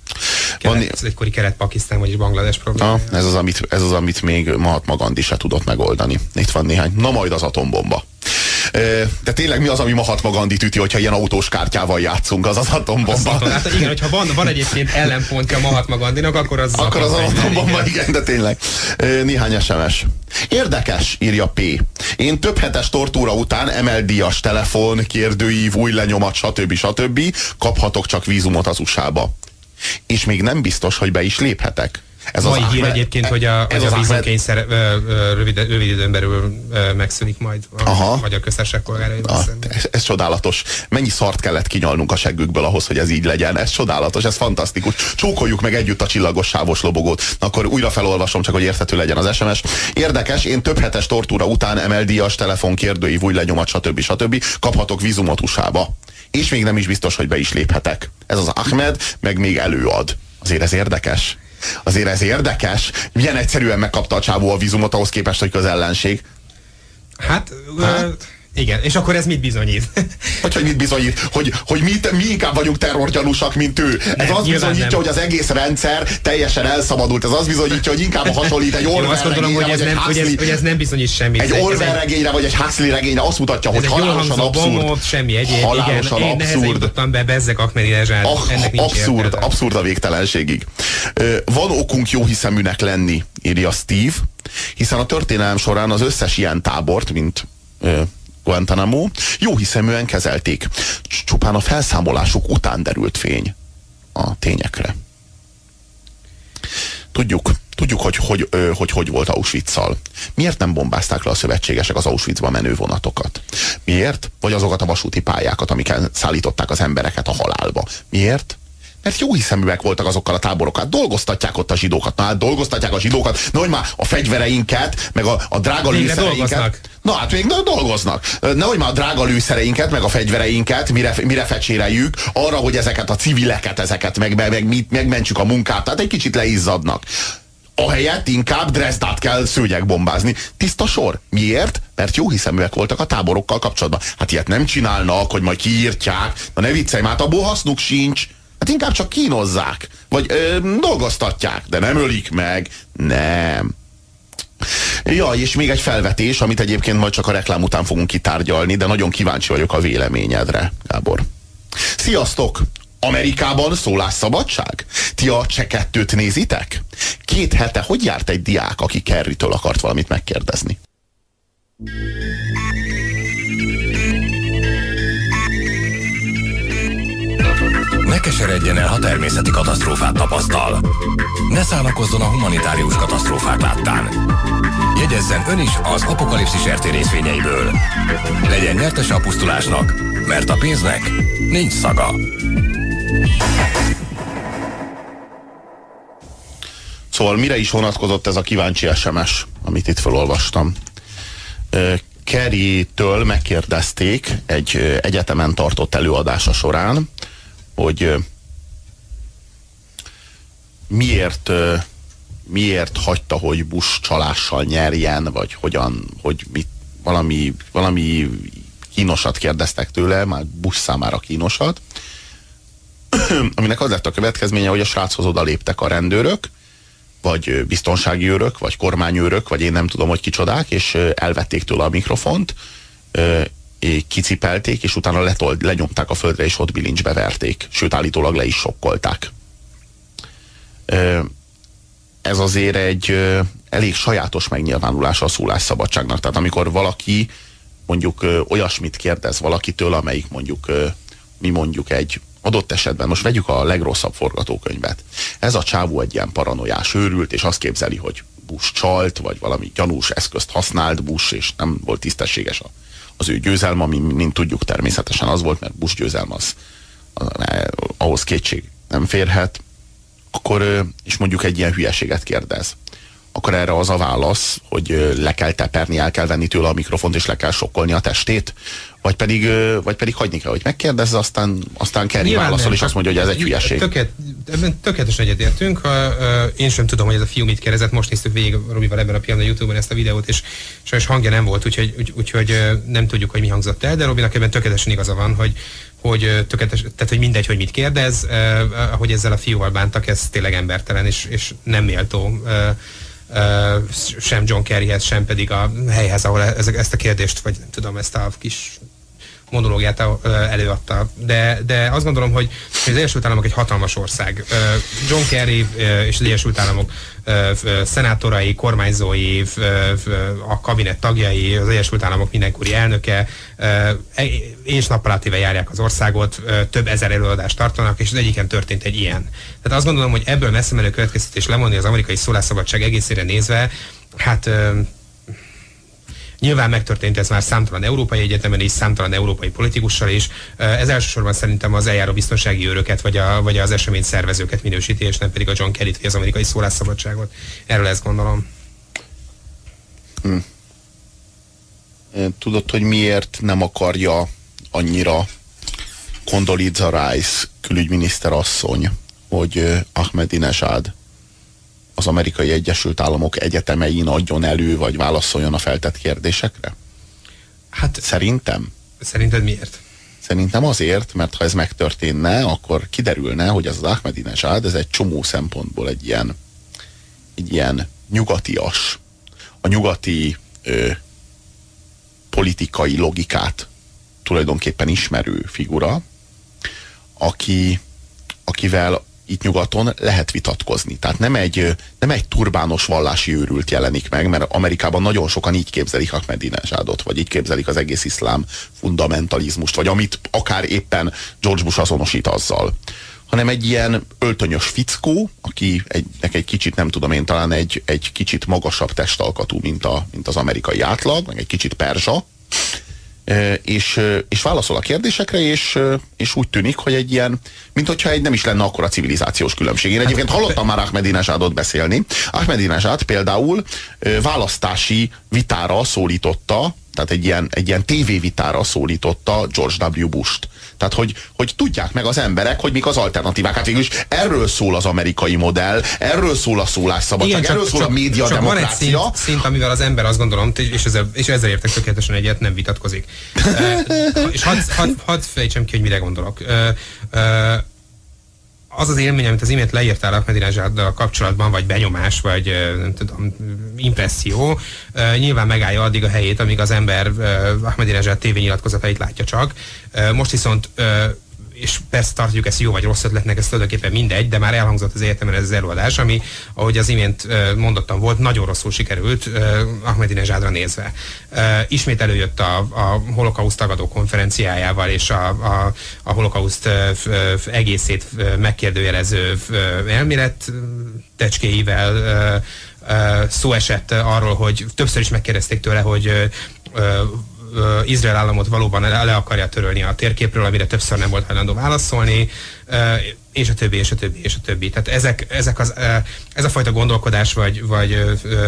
Speaker 2: Ez egykori Kelet-Pakisztán, vagyis Banglades probléma.
Speaker 1: Ez az, amit még Mahatma Gandhi se tudott megoldani. Itt van néhány. Na majd az atombomba. De tényleg mi az, ami Mahatma Gandhit üti, hogyha ilyen autós kártyával játszunk, az atombomba.
Speaker 2: Hát igen, hogyha van egyébként ellenpontja Mahatma Gandhinak, akkor az
Speaker 1: atombomba, igen, de tényleg. Néhány SMS. Érdekes, írja P. Én több hetes tortúra után ML-díjas telefon, kérdőív, új lenyomat, stb. Kaphatok csak vízumot az USA-ba. És még nem biztos, hogy be is léphetek.
Speaker 2: Ez mai hír egyébként, hogy a vízumkényszer rövid időn belül megszűnik majd a magyar köztársaság polgáraival szemben.
Speaker 1: Ez csodálatos. Mennyi szart kellett kinyalnunk a seggükből ahhoz, hogy ez így legyen. Ez csodálatos, ez fantasztikus. Csókoljuk meg együtt a csillagos sávos lobogót. Na, akkor újra felolvasom, csak hogy érthető legyen az SMS. Érdekes, én több hetes tortúra után ML-díjas telefon, kérdőív, új lenyomat, stb. Kaphatok vízumot USA-ba. És még nem is biztos, hogy be is léphetek. Ez az Ahmed meg még előad. Azért ez érdekes. Milyen egyszerűen megkapta a csávó a vízumot ahhoz képest, hogy közellenség.
Speaker 2: Hát? Igen, és akkor ez mit bizonyít?
Speaker 1: Hogy mit bizonyít? Hogy mi inkább vagyunk terrorgyanúsak, mint ő. Ez azt bizonyítja, hogy az egész rendszer teljesen elszabadult. Ez azt bizonyítja, hogy inkább hasonlít egy Orwell regényre, vagy egy Huxley.
Speaker 2: Hogy ez nem bizonyít semmit.
Speaker 1: Egy Orwell regényre, vagy egy Huxley regényre azt mutatja, hogy halálosan abszurd.
Speaker 2: Semmi egyéb. Halálosan abszurd. Én nehezen jutottam be Bezzeg Ahmadinezsád. Ennek nincs
Speaker 1: abszurd, abszurd a végtelenségig. Van okunk jóhiszeműnek lenni, írja Steve, hiszen a történelem során az összes ilyen tábort, mint Guantanamo, jóhiszeműen kezelték. Csupán a felszámolásuk után derült fény a tényekre. Tudjuk, hogy volt Auschwitz-szal. Miért nem bombázták le a szövetségesek az Auschwitzba menő vonatokat? Miért? Vagy azokat a vasúti pályákat, amiken szállították az embereket a halálba. Miért? Mert jóhiszeműek voltak azokkal a táborokkal. Dolgoztatják ott a zsidókat. Na hát dolgoztatják a zsidókat. Na, hogy már a fegyvereinket, meg a drága lőszereinket. Na hát még dolgoznak. Nehogy már a drága lőszereinket, meg a fegyvereinket mire fecséreljük, arra, hogy ezeket a civileket, megmentsük a munkát. Tehát egy kicsit leizzadnak. Ahelyett inkább Dresdát kell szőnyegbombázni. Tiszta sor. Miért? Mert jóhiszeműek voltak a táborokkal kapcsolatban. Hát ilyet nem csinálnak, hogy majd kiírtják. Na ne viccelj, már abból hasznuk sincs. Hát inkább csak kínozzák, vagy dolgoztatják, de nem ölik meg. Nem. Ja, és még egy felvetés, amit egyébként majd csak a reklám után fogunk kitárgyalni, de nagyon kíváncsi vagyok a véleményedre, Gábor. Sziasztok! Amerikában szólásszabadság? Ti a Cseh 2-t nézitek? 2 hete hogy járt egy diák, aki Kerrytől akart valamit megkérdezni?
Speaker 3: Neked keseredjen el, ha természeti katasztrófát tapasztal. Ne szánakozzon a humanitárius katasztrófák láttán. Jegyezzen ön is az Apokalipszis RT részvényeiből. Legyen nyertese a pusztulásnak, mert a pénznek nincs szaga.
Speaker 1: Szóval mire is vonatkozott ez a kíváncsi SMS, amit itt felolvastam? Kerry-től megkérdezték egy egyetemen tartott előadása során, hogy miért hagyta, hogy Bush csalással nyerjen, vagy valami kínosat kérdeztek tőle, már Bush számára kínosat, aminek az lett a következménye, hogy a sráchoz oda léptek a rendőrök, vagy biztonsági őrök, vagy kormányőrök, vagy én nem tudom, hogy kicsodák, és elvették tőle a mikrofont, kicipelték, és utána lenyomták a földre, és ott bilincsbe verték. Sőt, állítólag le is sokkolták. Ez azért egy elég sajátos megnyilvánulása a szólásszabadságnak. Tehát amikor valaki mondjuk olyasmit kérdez valakitől, amelyik mi mondjuk egy adott esetben, most vegyük a legrosszabb forgatókönyvet. Ez a csávó egy ilyen paranoiás őrült, és azt képzeli, hogy Bush csalt, vagy valami gyanús eszközt használt Bush, és nem volt tisztességes az ő győzelme, ami, mint tudjuk, természetesen az volt, mert Bush győzelme ahhoz kétség nem férhet, akkor, és mondjuk egy ilyen hülyeséget kérdez, akkor erre az a válasz, hogy le kell teperni, el kell venni tőle a mikrofont, és le kell sokkolni a testét, vagy pedig hagyni kell, hogy megkérdezze, aztán Kerry válaszol, és azt mondja, hogy ez egy hülyeség.
Speaker 2: Tökéletesen egyetértünk. Én sem tudom, hogy ez a fiú mit kérdezett. Most néztük végig Robival ebben a pillanatban a YouTube-on ezt a videót, és sajnos hangja nem volt, úgyhogy nem tudjuk, hogy mi hangzott el, de Robinak ebben tökéletesen igaza van, tehát, hogy mindegy, hogy mit kérdez, ahogy ezzel a fiúval bántak, ez tényleg embertelen, és nem méltó sem John Kerryhez, sem pedig a helyhez, ahol ezt a kérdést, vagy tudom, ezt a kis monológiát előadta. De azt gondolom, hogy az Egyesült Államok egy hatalmas ország. John Kerry és az Egyesült Államok szenátorai, kormányzói, a kabinet tagjai, az Egyesült Államok mindenkori elnöke és nappalatéve járják az országot, több ezer előadást tartanak, és az egyiken történt egy ilyen. Tehát azt gondolom, hogy ebből messze menő következtetés lemondani az amerikai szólásszabadság egészére nézve, hát nyilván megtörtént ez már számtalan európai egyetemen és számtalan európai politikussal is. Ez elsősorban szerintem az eljáró biztonsági őröket, vagy az esemény szervezőket minősíti, és nem pedig a John Kerryt, vagy az amerikai szólásszabadságot. Erről ezt gondolom.
Speaker 1: Tudod, hogy miért nem akarja annyira Condoleezza Rice külügyminiszter asszony, hogy Ahmadinejad az Amerikai Egyesült Államok egyetemein adjon elő, vagy válaszoljon a feltett kérdésekre?
Speaker 2: Hát
Speaker 1: szerintem.
Speaker 2: Szerinted miért?
Speaker 1: Szerintem azért, mert ha ez megtörténne, akkor kiderülne, hogy ez az Ahmadinejad, ez egy csomó szempontból egy ilyen nyugatias, a nyugati politikai logikát tulajdonképpen ismerő figura, akivel itt nyugaton lehet vitatkozni. Tehát nem egy turbános vallási őrült jelenik meg, mert Amerikában nagyon sokan így képzelik Ahmadinejadot, vagy így képzelik az egész iszlám fundamentalizmust, vagy amit akár éppen George Bush azonosít azzal. Hanem egy ilyen öltönyös fickó, akinek egy kicsit, nem tudom én, talán egy kicsit magasabb testalkatú, mint az amerikai átlag, meg egy kicsit perzsa, és válaszol a kérdésekre, és úgy tűnik, hogy egy ilyen, mint hogyha nem is lenne akkora civilizációs különbség. Én egyébként hallottam már Ahmadinejadot beszélni. Ahmadinejad például választási vitára szólította, tehát egy ilyen tévévitára szólította George W. Bush-t. Tehát, hogy tudják meg az emberek, hogy mik az alternatívák. Hát végül is erről szól az amerikai modell, erről szól a szólásszabadság, erről szól a médiademokrácia.
Speaker 2: Van egy szint, amivel az ember azt gondolom, és ezzel értek tökéletesen egyet, nem vitatkozik. És hadd fejtsem ki, hogy mire gondolok. Az az élmény, amit az imént leírtál Ahmadinejaddal kapcsolatban, vagy benyomás, vagy nem tudom, impresszió, nyilván megállja addig a helyét, amíg az ember Ahmadinejad tévényilatkozatait látja csak. Most viszont és persze tartjuk ezt jó vagy rossz ötletnek, ez tulajdonképpen mindegy, de már elhangzott az egyetemen ez az előadás, ami, ahogy az imént mondottam volt, nagyon rosszul sikerült Ahmadinejadra nézve. Ismét előjött a holokauszt tagadó konferenciájával és a holokauszt egészét megkérdőjelező elmélet tecskéivel. Szó esett arról, hogy többször is megkérdezték tőle, hogy Izrael államot valóban le akarja törölni a térképről, amire többször nem volt hajlandó válaszolni, és a többi, és a többi, és a többi. Tehát ez a fajta gondolkodás, vagy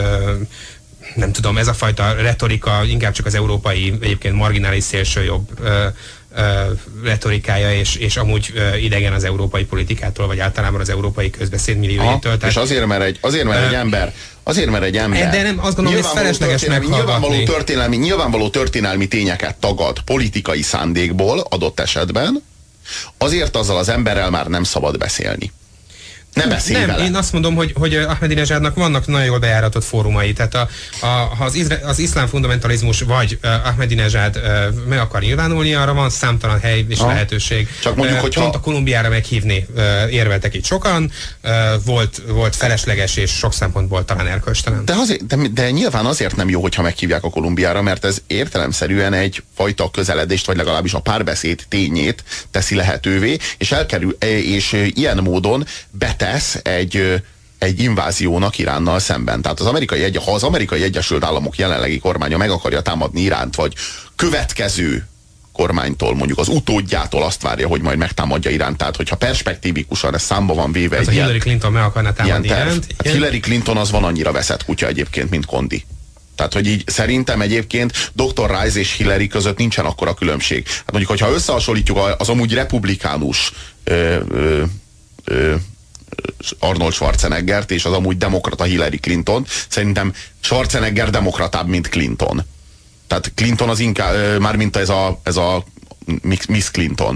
Speaker 2: nem tudom, ez a fajta retorika inkább csak az európai, egyébként marginális szélsőjobb retorikája, és amúgy idegen az európai politikától, vagy általában az európai közbeszéd millióitől.
Speaker 1: És azért, mert egy ember
Speaker 2: de nem, azt gondolom, hogy ez felesleges meghallgatni.
Speaker 1: Nyilvánvaló történelmi tényeket tagad politikai szándékból adott esetben, azért azzal az emberrel már nem szabad beszélni. Nem,
Speaker 2: én azt mondom, hogy Ahmadinejadnak vannak nagyon jól bejáratott fórumai, tehát ha az iszlám fundamentalizmus vagy Ahmadinejad meg akar nyilvánulni, arra van számtalan hely és lehetőség.
Speaker 1: Csak mondjuk, hogyha...
Speaker 2: Pont a Kolumbiára meghívni érveltek itt sokan, volt felesleges és sok szempontból talán erkölcstelen.
Speaker 1: De nyilván azért nem jó, hogyha meghívják a Kolumbiára, mert ez értelemszerűen egyfajta közeledést, vagy legalábbis a párbeszéd tényét teszi lehetővé, és ilyen módon tesz egy inváziónak Iránnal szemben. Tehát ha az Amerikai Egyesült Államok jelenlegi kormánya meg akarja támadni Iránt, vagy következő kormánytól, mondjuk az utódjától azt várja, hogy majd megtámadja Iránt, tehát hogyha perspektívikusan ez számba van véve
Speaker 2: egy Hillary Clinton meg akarná támadni Iránt.
Speaker 1: Hát Hillary Clinton az van annyira veszett kutya egyébként, mint Condi. Tehát, hogy így szerintem egyébként Dr. Rice és Hillary között nincsen akkora különbség. Hát mondjuk, hogyha összehasonlítjuk az amúgy republikánus Arnold Schwarzeneggert és az amúgy demokrata Hillary Clinton, szerintem Schwarzenegger demokratább, mint Clinton. Tehát Clinton az inkább, mármint ez a Miss Clinton.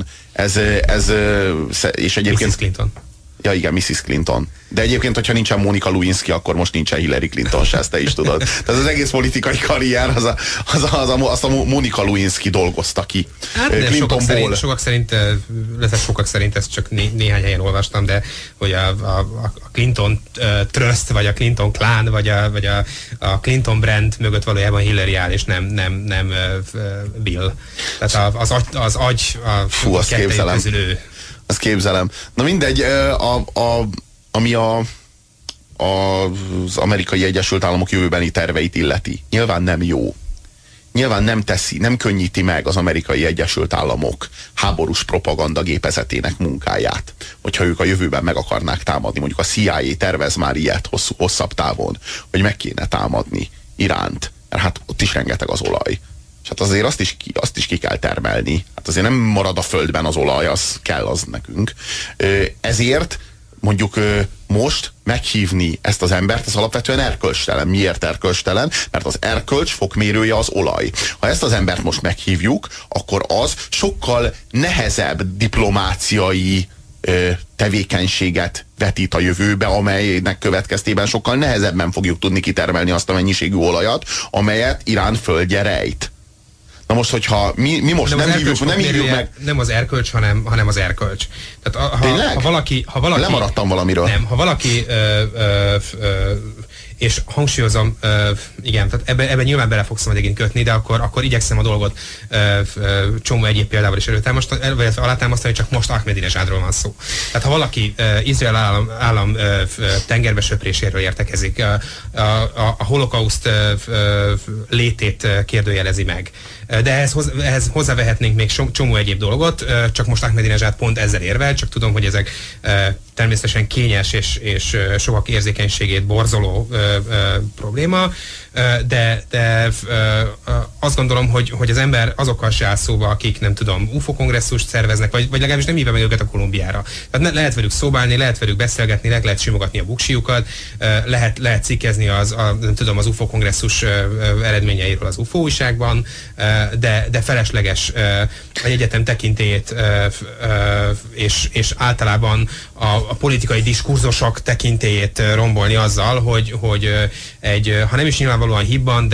Speaker 1: És egyébként...
Speaker 2: Mrs. Clinton.
Speaker 1: Ja igen, Mrs. Clinton. De egyébként, hogyha nincsen Monica Lewinsky, akkor most nincsen Hillary Clinton se, ezt te is tudod. Tehát az egész politikai karrier, azt a Monica Lewinsky dolgozta ki.
Speaker 2: Hát sokak szerint ezt csak néhány helyen olvastam, de hogy a Clinton Trust, vagy a Clinton Clan, vagy a Clinton brand mögött valójában Hillary áll, és nem Bill. Tehát az agy a kettejük közül ő.
Speaker 1: Azt képzelem. Na mindegy, ami az Amerikai Egyesült Államok jövőbeni terveit illeti. Nyilván nem jó. Nyilván nem könnyíti meg az Amerikai Egyesült Államok háborús propaganda gépezetének munkáját, hogyha ők a jövőben meg akarnák támadni. Mondjuk a CIA tervez már ilyet hosszabb távon, hogy meg kéne támadni Iránt, mert hát ott is rengeteg az olaj. És hát azért azt is ki kell termelni. Hát azért nem marad a földben az olaj, az kell az nekünk. Ezért mondjuk most meghívni ezt az embert, ez alapvetően erkölcstelen. Miért erkölcstelen? Mert az erkölcs fokmérője az olaj. Ha ezt az embert most meghívjuk, akkor az sokkal nehezebb diplomáciai tevékenységet vetít a jövőbe, amelynek következtében sokkal nehezebben fogjuk tudni kitermelni azt a mennyiségű olajat, amelyet Irán földje rejt. Na most, hogyha mi most nem hívjuk meg...
Speaker 2: Nem az erkölcs, hanem az erkölcs. Tehát ha valaki
Speaker 1: lemaradtam valamiről.
Speaker 2: Nem, ha valaki és hangsúlyozom, igen, tehát ebbe nyilván bele fogsz majd kötni, de akkor igyekszem a dolgot csomó egyéb példával is alátámasztani, csak most Ahmadinejadról van szó. Tehát ha valaki Izrael állam tengerbe söpréséről értekezik, a holokauszt létét kérdőjelezi meg, de ehhez hozzávehetnénk még csomó egyéb dolgot, csak most Ahmadinejad pont ezzel érvel, csak tudom, hogy ezek természetesen kényes és sokak érzékenységét borzoló probléma, de azt gondolom, hogy az ember azokkal se áll szóba, akik nem tudom, UFO kongresszust szerveznek, vagy legalábbis nem hívja meg őket a Kolumbiára. Tehát lehet velük szóbálni, lehet velük beszélgetni, lehet simogatni a buksiukat, lehet cikkezni az UFO kongresszus eredményeiről az UFO újságban, de felesleges egy egyetem tekintélyét és általában a politikai diskurzusok tekintélyét rombolni azzal, hogy ha nem is nyilvánvalóan hibban,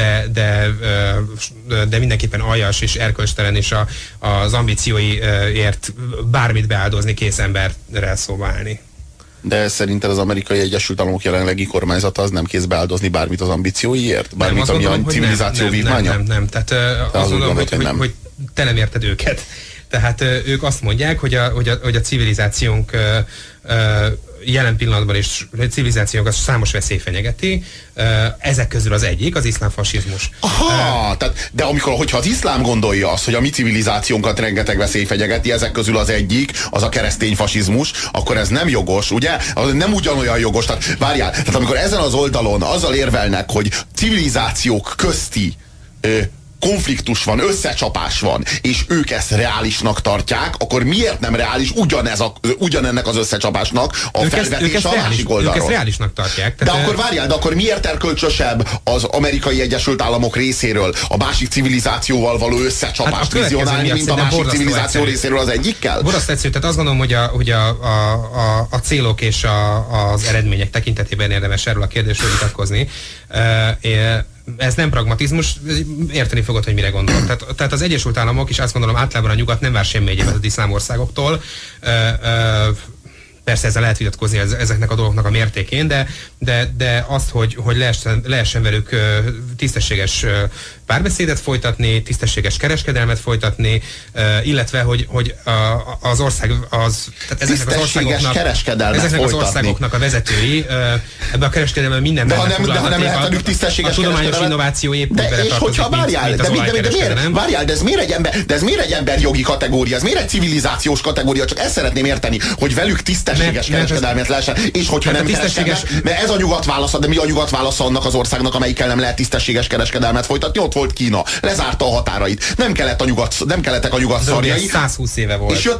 Speaker 2: de mindenképpen aljas és erkölcstelen és az ambícióiért bármit beáldozni kész emberrel szólni.
Speaker 1: De szerinted az Amerikai Egyesült Államok jelenlegi kormányzata az nem kész beáldozni bármit az ambícióiért? Bármit, ami a civilizáció vívmánya?
Speaker 2: Nem. Tehát azt gondolom, hogy te nem érted őket. Tehát ők azt mondják, hogy a civilizációnk jelen pillanatban is civilizációnk számos veszély fenyegeti. Ezek közül az egyik, az iszlám fasizmus.
Speaker 1: Aha, de hogyha az iszlám gondolja azt, hogy a mi civilizációnkat rengeteg veszély fenyegeti, ezek közül az egyik, az a keresztény fasizmus, akkor ez nem jogos, ugye? Az nem ugyanolyan jogos. Tehát várjál, tehát amikor ezen az oldalon azzal érvelnek, hogy civilizációk közti konfliktus van, összecsapás van, és ők ezt reálisnak tartják, akkor miért nem reális ugyanennek az összecsapásnak a felvetése a másik oldalról?
Speaker 2: Ők ezt reálisnak tartják.
Speaker 1: De akkor várjál, de akkor miért erkölcsösebb az Amerikai Egyesült Államok részéről a másik civilizációval való összecsapást vizionálni, mint a másik civilizáció részéről az egyikkel?
Speaker 2: Borzasztó egyszerű, tehát azt gondolom, hogy a célok és az eredmények tekintetében érdemes erről a kérdésről vitatkozni. Ez nem pragmatizmus, érteni fogod, hogy mire gondolok. Tehát az Egyesült Államok, és azt gondolom általában a nyugat nem vár semmi egyébként az iszlám országoktól. Persze ezzel lehet vitatkozni ezeknek a dolgoknak a mértékén, de azt, hogy lehessen velük tisztességes párbeszédet folytatni, tisztességes kereskedelmet folytatni, illetve hogy az ország ezeknek az országoknak a vezetői ebbe a kerekedelmen mindenben foglalhatják. A tudományos innováció épp beletartozik, mint az olajkereskedelem.
Speaker 1: Várjál, de ez miért egy emberjogi kategória, ez miért egy civilizációs kategória, csak ezt szeretném érteni, hogy velük tisztességes kereskedelmet lehessen, és hogyha nem tisztességes, mert ez a nyugat válasza, de mi a nyugat válasza annak az országnak, amelyikkel nem lehet tisztességes kereskedelmet folytatni? Ott volt Kína, lezárta a határait. Nem kellettek a nyugat szarjai.
Speaker 2: 120 éve volt.
Speaker 1: És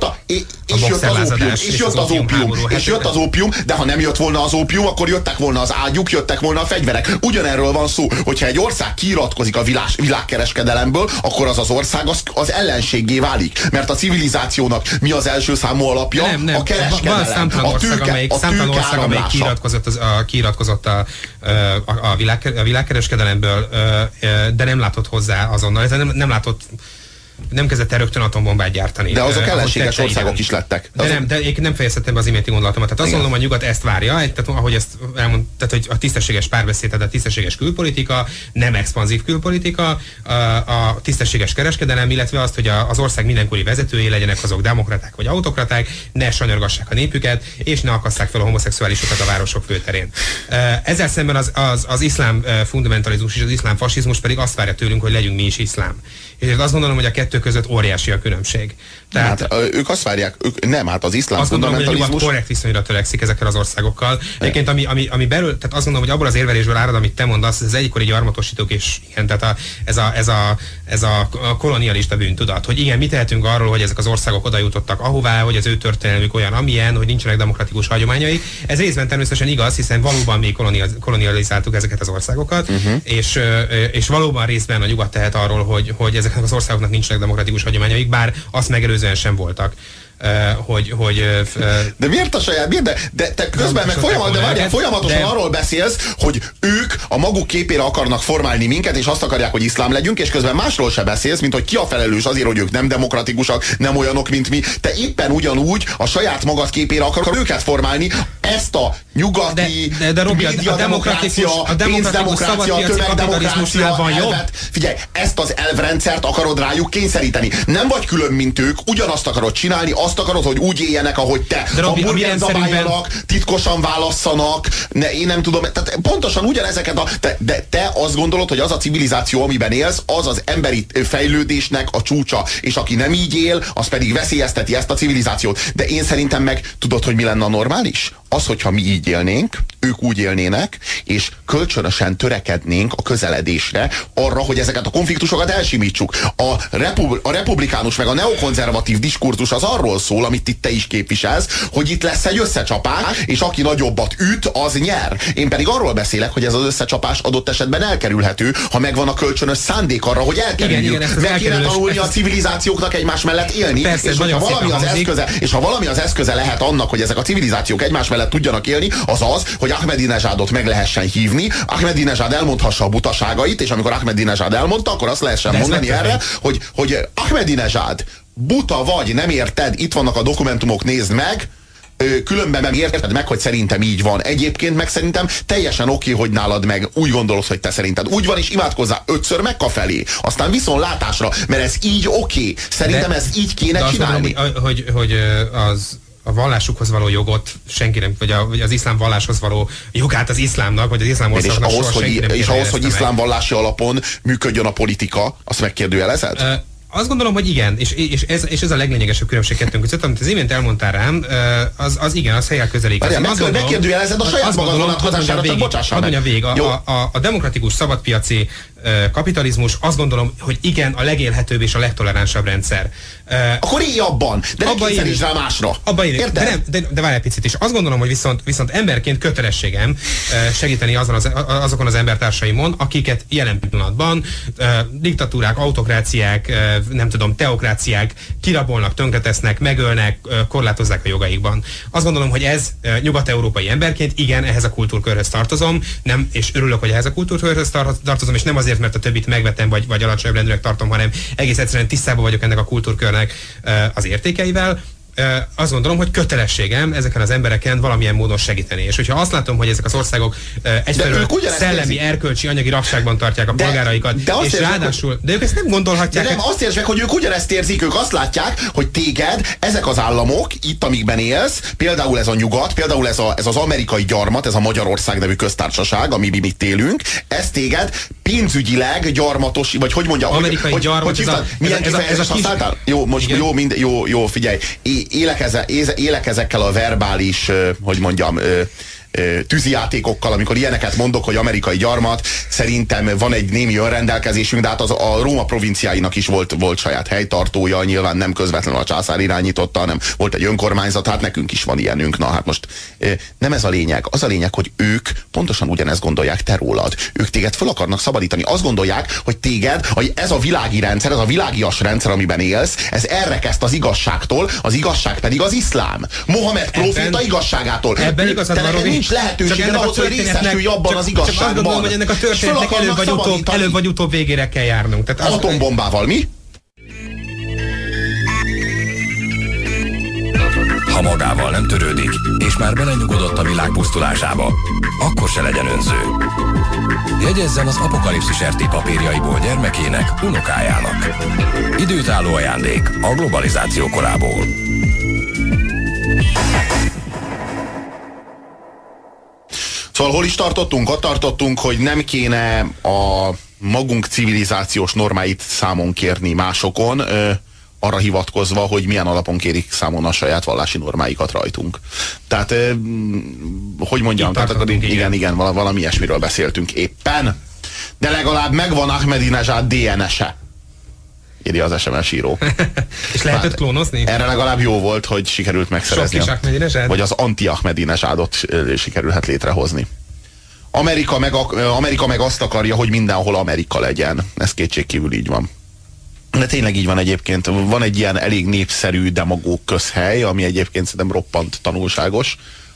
Speaker 1: jött az ópium, de ha nem jött volna az ópium, akkor jöttek volna az ágyuk, jöttek volna a fegyverek. Ugyanerről van szó, hogyha egy ország kiiratkozik a világkereskedelemből, akkor az ország az ellenséggé válik. Mert a civilizációnak mi az első számú alapja? A kereskedelem.
Speaker 2: Számtalan ország, amelyik kiiratkozott a világkereskedelemből, de nem látott hozzá azonnal, nem kezdett el rögtön atombombát gyártani.
Speaker 1: De azok ellenséges országok is lettek.
Speaker 2: De én nem fejeztem be az iménti gondolatomat. Tehát azt gondolom, a nyugat ezt várja, tehát, ahogy ezt elmondtad, hogy a tisztességes párbeszéd, tehát a tisztességes külpolitika, nem expanzív külpolitika, a tisztességes kereskedelem, illetve azt, hogy az ország mindenkori vezetői legyenek azok demokraták vagy autokraták, ne sanyargassák a népüket, és ne akasszák fel a homoszexuálisokat a városok főterén. Ezzel szemben az iszlám fundamentalizmus és az iszlám fasizmus pedig azt várja tőlünk, hogy legyünk mi is iszlám. És azt gondolom, hogy a kettő között óriási a különbség.
Speaker 1: Tehát ők azt várják, az iszlám
Speaker 2: azt gondolom, hogy a nyugat korrekt viszonyra törekszik ezekkel az országokkal. Egyébként ami belül, tehát azt gondolom, hogy abból az érvelésből árad, amit te mondasz, az egykori gyarmatosítók, és igen, tehát ez a kolonialista bűntudat, hogy igen, mit tehetünk arról, hogy ezek az országok oda jutottak ahová, hogy az ő történelmük olyan, amilyen, hogy nincsenek demokratikus hagyományai. Ez részben természetesen igaz, hiszen valóban mi kolonializáltuk ezeket az országokat, és valóban részben a nyugat tehet arról, hogy ezeknek az országoknak nincsenek demokratikus hagyományaik, bár azt megelőzően sem voltak.
Speaker 1: De miért a saját? De te közben meg folyamatosan arról beszélsz, hogy ők a maguk képére akarnak formálni minket, és azt akarják, hogy iszlám legyünk, és közben másról se beszélsz, mint hogy ki a felelős azért, hogy ők nem demokratikusak, nem olyanok, mint mi. Te éppen ugyanúgy a saját magad képére akarod őket formálni, ezt a nyugati médiademokrácia, pénzdemokrácia, tömegdemokrácia elvet. Figyelj, ezt az elvrendszert akarod rájuk kényszeríteni. Nem vagy külön, mint ők, ugyanazt akarod csinálni, azt akarod, hogy úgy éljenek, ahogy te. Hamburgert zabáljanak, titkosan válasszanak, én nem tudom, tehát pontosan ugyanezeket de te azt gondolod, hogy az a civilizáció, amiben élsz, az az emberi fejlődésnek a csúcsa, és aki nem így él, az pedig veszélyezteti ezt a civilizációt. De én szerintem meg tudod, hogy mi lenne a normális? az, hogyha mi így élnénk, ők úgy élnének, és kölcsönösen törekednénk a közeledésre, arra, hogy ezeket a konfliktusokat elsimítsuk. A republikánus meg a neokonzervatív diskurzus az arról szól, amit itt te is képviselsz, hogy itt lesz egy összecsapás, és aki nagyobbat üt, az nyer. Én pedig arról beszélek, hogy ez az összecsapás adott esetben elkerülhető, ha megvan a kölcsönös szándék arra, hogy elkerüljük.
Speaker 2: Igen,
Speaker 1: meg kéne tanulni a civilizációknak egymás mellett élni,
Speaker 2: persze,
Speaker 1: és ha valami az eszköze lehet annak, hogy ezek a civilizációk egymás mellett tudjanak élni, az az, hogy Ahmadinejadot meg lehessen hívni, Ahmadinejad elmondhassa a butaságait, és amikor Ahmadinejad elmondta, akkor azt lehessen mondani erre, hogy Ahmadinejad, buta vagy, nem érted, itt vannak a dokumentumok, nézd meg, különben nem érted meg, hogy szerintem így van. Egyébként meg szerintem teljesen oké, hogy nálad meg úgy gondolod, hogy te szerinted úgy van, és imádkozzá 5-ször Mekka felé. Aztán viszontlátásra, mert ez így oké. Szerintem ez így kéne csinálni.
Speaker 2: Hogy a vallásukhoz való jogot senki nem, vagy az iszlám valláshoz való jogát az iszlámnak, vagy az iszlám országnak soha senki nem.
Speaker 1: És ahhoz, hogy iszlám vallási alapon működjön a politika, azt megkérdőjelezed?
Speaker 2: Azt gondolom, hogy igen, és ez a leglényegesebb különbség kettőnk között, amit az imént elmondtál rám, az igen, az helyel közelít.
Speaker 1: Megkérdőjelezed a saját magad vonatkozására, csak bocsássál meg.
Speaker 2: A demokratikus szabadpiaci kapitalizmus, azt gondolom, hogy igen, a legélhetőbb és a legtoleránsabb rendszer.
Speaker 1: Akkor élj abban, de ne kényszeríts rá másra.
Speaker 2: De várj egy picit is. Azt gondolom, hogy viszont emberként kötelességem segíteni azokon az embertársaimon, akiket jelen pillanatban diktatúrák, autokráciák, nem tudom, teokráciák kirabolnak, tönkretesznek, megölnek, korlátozzák a jogaikban. Azt gondolom, hogy ez nyugat-európai emberként, igen, ehhez a kultúrkörhöz tartozom, nem, és örülök, hogy ehhez a kultúrkörhöz tartozom, és nem azért, mert a többit megvetem, vagy alacsonyabb rendűnek tartom, hanem egész egyszerűen tisztában vagyok ennek a kultúrkörnek az értékeivel. Azt gondolom, hogy kötelességem ezeken az embereken valamilyen módon segíteni. És hogyha azt látom, hogy ezek az országok egyfelől szellemi, erkölcsi, anyagi rabságban tartják a polgáraikat, és ráadásul, de ők ezt nem gondolhatják.
Speaker 1: De nem, azt értsd meg, hogy ők ugyanezt érzik, ők azt látják, hogy téged ezek az államok, itt amikben élsz, például ez a nyugat, például ez az amerikai gyarmat, ez a Magyarország nevű köztársaság, amiben mit élünk, ez téged pénzügyileg gyarmatos, vagy hogy mondja,
Speaker 2: amerikai gyarmat,
Speaker 1: milyen kifejezést használtál? Jó, figyelj. Élek ezekkel a verbális, hogy mondjam, tűzijátékokkal, amikor ilyeneket mondok, hogy amerikai gyarmat, szerintem van egy némi önrendelkezésünk, de hát a Róma provinciáinak is volt saját helytartója, nyilván nem közvetlenül a császár irányította, hanem volt egy önkormányzat, hát nekünk is van ilyenünk. Na hát most nem ez a lényeg. Az a lényeg, hogy ők pontosan ugyanezt gondolják te rólad. Ők téged fel akarnak szabadítani. Azt gondolják, hogy téged, hogy ez a világi rendszer, ez a világias rendszer, amiben élsz, ez elrekeszt az igazságtól, az igazság pedig az iszlám. Mohamed próféta igazságától.
Speaker 2: Ebben igazad van, Robi.
Speaker 1: Nincs lehetőséged ahhoz, hogy részesülj abban az igazságban. Csak azt gondolom,
Speaker 2: hogy ennek a történetnek előbb vagy utóbb végére kell járnunk. Tehát
Speaker 1: atombombával mi?
Speaker 3: Ha magával nem törődik, és már belenyugodott a világ pusztulásába, akkor se legyen önző. Jegyezzen az Apokalipszis RT papírjaiból gyermekének, unokájának. Időtálló ajándék a globalizáció korából.
Speaker 1: Szóval hol is tartottunk? Ott tartottunk, hogy nem kéne a magunk civilizációs normáit számon kérni másokon, arra hivatkozva, hogy milyen alapon kérik számon a saját vallási normáikat rajtunk. Tehát, hogy mondjam, tehát akkor igen, valami ilyesmiről beszéltünk éppen. De legalább megvan Ahmadinejad DNS-e. Írja az SMS író.
Speaker 2: És lehetett klónozni?
Speaker 1: Erre legalább jó volt, hogy sikerült megszerezni.
Speaker 2: Sok kis Ahmadinejad?
Speaker 1: Vagy az anti-Ahmadinejadot sikerülhet létrehozni. Amerika meg azt akarja, hogy mindenhol Amerika legyen. Ez kétségkívül így van. De tényleg így van egyébként. Van egy ilyen elég népszerű demagóg közhely, ami egyébként szerintem roppant tanulságos.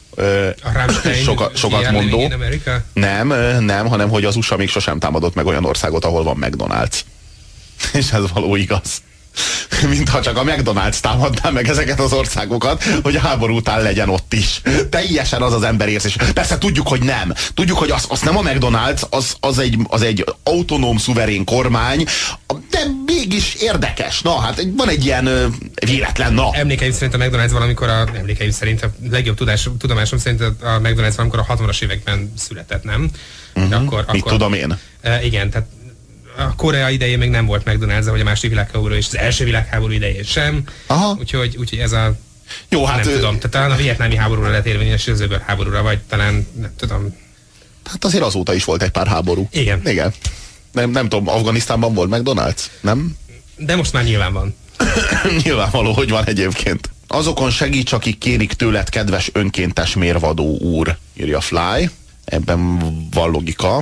Speaker 1: Sokat mondó. Nem, hanem hogy az USA még sosem támadott meg olyan országot, ahol van McDonald's. És ez való igaz. Mintha csak a McDonald's támadná meg ezeket az országokat, hogy a háború után legyen ott is. Teljesen az ember érzés. Persze tudjuk, hogy nem. Tudjuk, hogy az nem a McDonald's, az egy autonóm, szuverén kormány, de mégis érdekes. Na, hát van egy ilyen véletlen, na.
Speaker 2: Emlékeim szerint a McDonald's valamikor a legjobb tudomásom szerint a McDonald's valamikor a 60-as években született, nem?
Speaker 1: Akkor mit tudom én?
Speaker 2: Igen, tehát a Korea idején még nem volt McDonald's, vagy a második világháború és az első világháború idején sem. Úgyhogy ez a Jó, hát... Nem tudom, tehát talán a vietnámi háborúra lehet érvényesülő háborúra, vagy talán, nem tudom.
Speaker 1: Hát azért azóta is volt egy pár háború.
Speaker 2: Igen.
Speaker 1: Nem tudom, Afganisztánban volt McDonald's, nem?
Speaker 2: De most már nyilván van.
Speaker 1: Nyilvánvaló, hogy van egyébként. Azokon segíts, akik kérik tőled, kedves önkéntes mérvadó úr, írja Fly. Ebben van logika.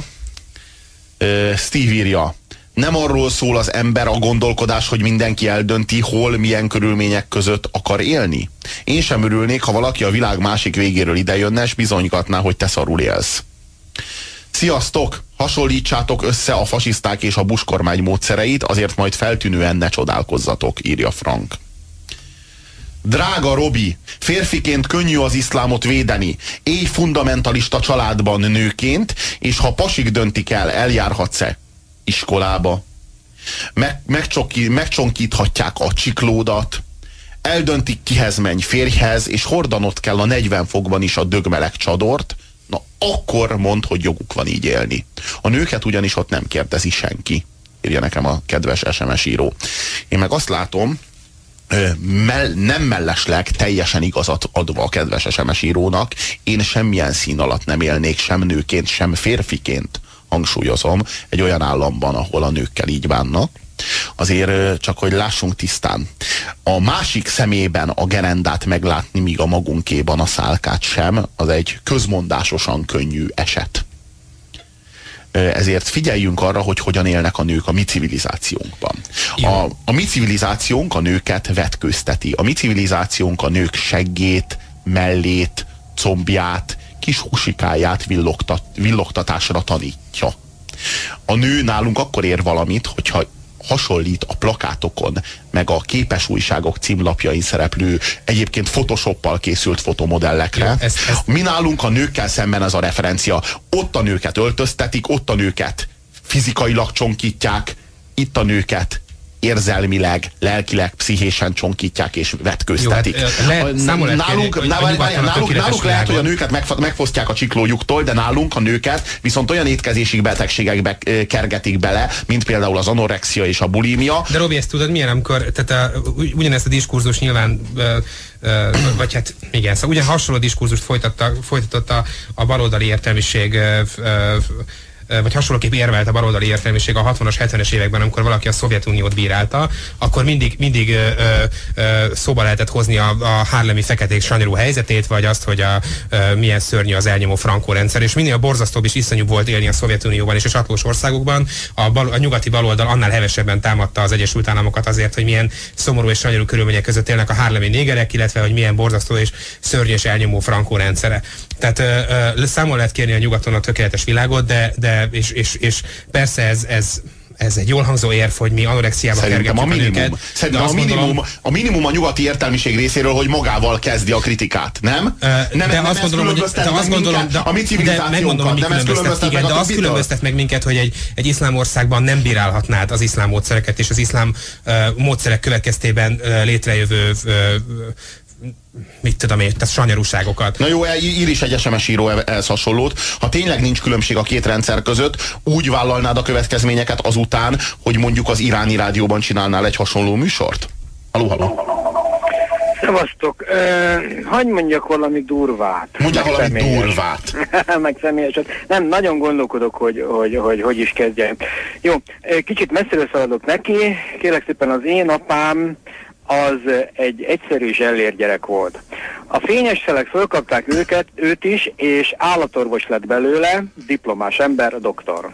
Speaker 1: Steve írja, nem arról szól az ember a gondolkodás, hogy mindenki eldönti, hol, milyen körülmények között akar élni. Én sem örülnék, ha valaki a világ másik végéről idejönne, és bizonygatná, hogy te szarul élsz. Sziasztok! Hasonlítsátok össze a fasiszták és a Bush kormány módszereit, azért majd feltűnően ne csodálkozzatok, írja Frank. Drága Robi, férfiként könnyű az iszlámot védeni. Élj fundamentalista családban nőként, és ha pasik döntik el, eljárhatsz-e iskolába. Megcsonkíthatják a csiklódat, eldöntik, kihez menj, férjhez, és hordanod kell a 40 fokban is a dögmeleg csadort. Na, akkor mondd, hogy joguk van így élni. A nőket ugyanis ott nem kérdezi senki, írja nekem a kedves SMS író. Én meg azt látom, nem mellesleg teljesen igazat adva a kedves SMS írónak, én semmilyen szín alatt nem élnék, sem nőként, sem férfiként, hangsúlyozom, egy olyan államban, ahol a nőkkel így bánnak. Azért csak, hogy lássunk tisztán. A másik szemében a gerendát meglátni, míg a magunkéban a szálkát sem, az egy közmondásosan könnyű eset. Ezért figyeljünk arra, hogy hogyan élnek a nők a mi civilizációnkban. A mi civilizációnk a nőket vetkőzteti. A mi civilizációnk a nők seggét, mellét, combját, kis húsikáját villogtatásra tanítja. A nő nálunk akkor ér valamit, hogyha hasonlít a plakátokon, meg a képes újságok címlapjain szereplő, egyébként photoshoppal készült fotomodellekre. Mi nálunk a nőkkel szemben ez a referencia. Ott a nőket öltöztetik, ott a nőket fizikailag csonkítják, itt a nőket érzelmileg, lelkileg, pszichésen csonkítják és vetkőztetik. Náluk lehet, hogy a nőket megfosztják a csiklójuktól, de nálunk a nőket viszont olyan étkezési betegségekbe kergetik bele, mint például az anorexia és a bulimia.
Speaker 2: De Robi, ezt tudod milyen, amikor ugyanezt a diskurzus nyilván vagy hát igen, szóval ugyan hasonló diskurzust folytatott a baloldali értelmiség, vagy hasonlóképp érvelt a baloldali értelmiség a 60-as, 70-es években, amikor valaki a Szovjetuniót bírálta, akkor mindig szóba lehetett hozni a harlemi feketék sanyarú helyzetét, vagy azt, hogy milyen szörnyű az elnyomó Franco rendszer, és minél borzasztóbb és iszonyúbb volt élni a Szovjetunióban és a csatlós országokban, a nyugati baloldal annál hevesebben támadta az Egyesült Államokat azért, hogy milyen szomorú és sanyarú körülmények között élnek a harlemi négerek, illetve hogy milyen borzasztó és szörnyű és elnyomó Franco rendszere. Tehát számon lehet kérni a nyugaton a tökéletes világot, és persze ez egy jól hangzó érv, hogy mi anorexiába kergetjük a nőket.
Speaker 1: Szerintem a minimum a nyugati értelmiség részéről, hogy magával kezdi a kritikát, nem?
Speaker 2: De azt gondolom, a mi civilizációnkat, de azt különböztet meg minket, hogy egy iszlám országban nem bírálhatnád az iszlám módszereket, és az iszlám módszerek következtében létrejövő mit tudom én, tehát sanyarúságokat.
Speaker 1: Na jó, ír is egy SMS író ehhez hasonlót. Ha tényleg nincs különbség a két rendszer között, úgy vállalnád a következményeket azután, hogy mondjuk az iráni rádióban csinálnál egy hasonló műsort? Halló.
Speaker 4: Szevasztok. Hagy mondjak valami durvát.
Speaker 1: Mondjak valami durvát.
Speaker 4: Meg személyeset. Nem, nagyon gondolkodok, hogy is kezdjem. Jó, kicsit messziről szaladok neki. Kérlek szépen, az én apám az egy egyszerű zsellér gyerek volt. A fényes szelek fölkapták őt is, és állatorvos lett belőle, diplomás ember, doktor.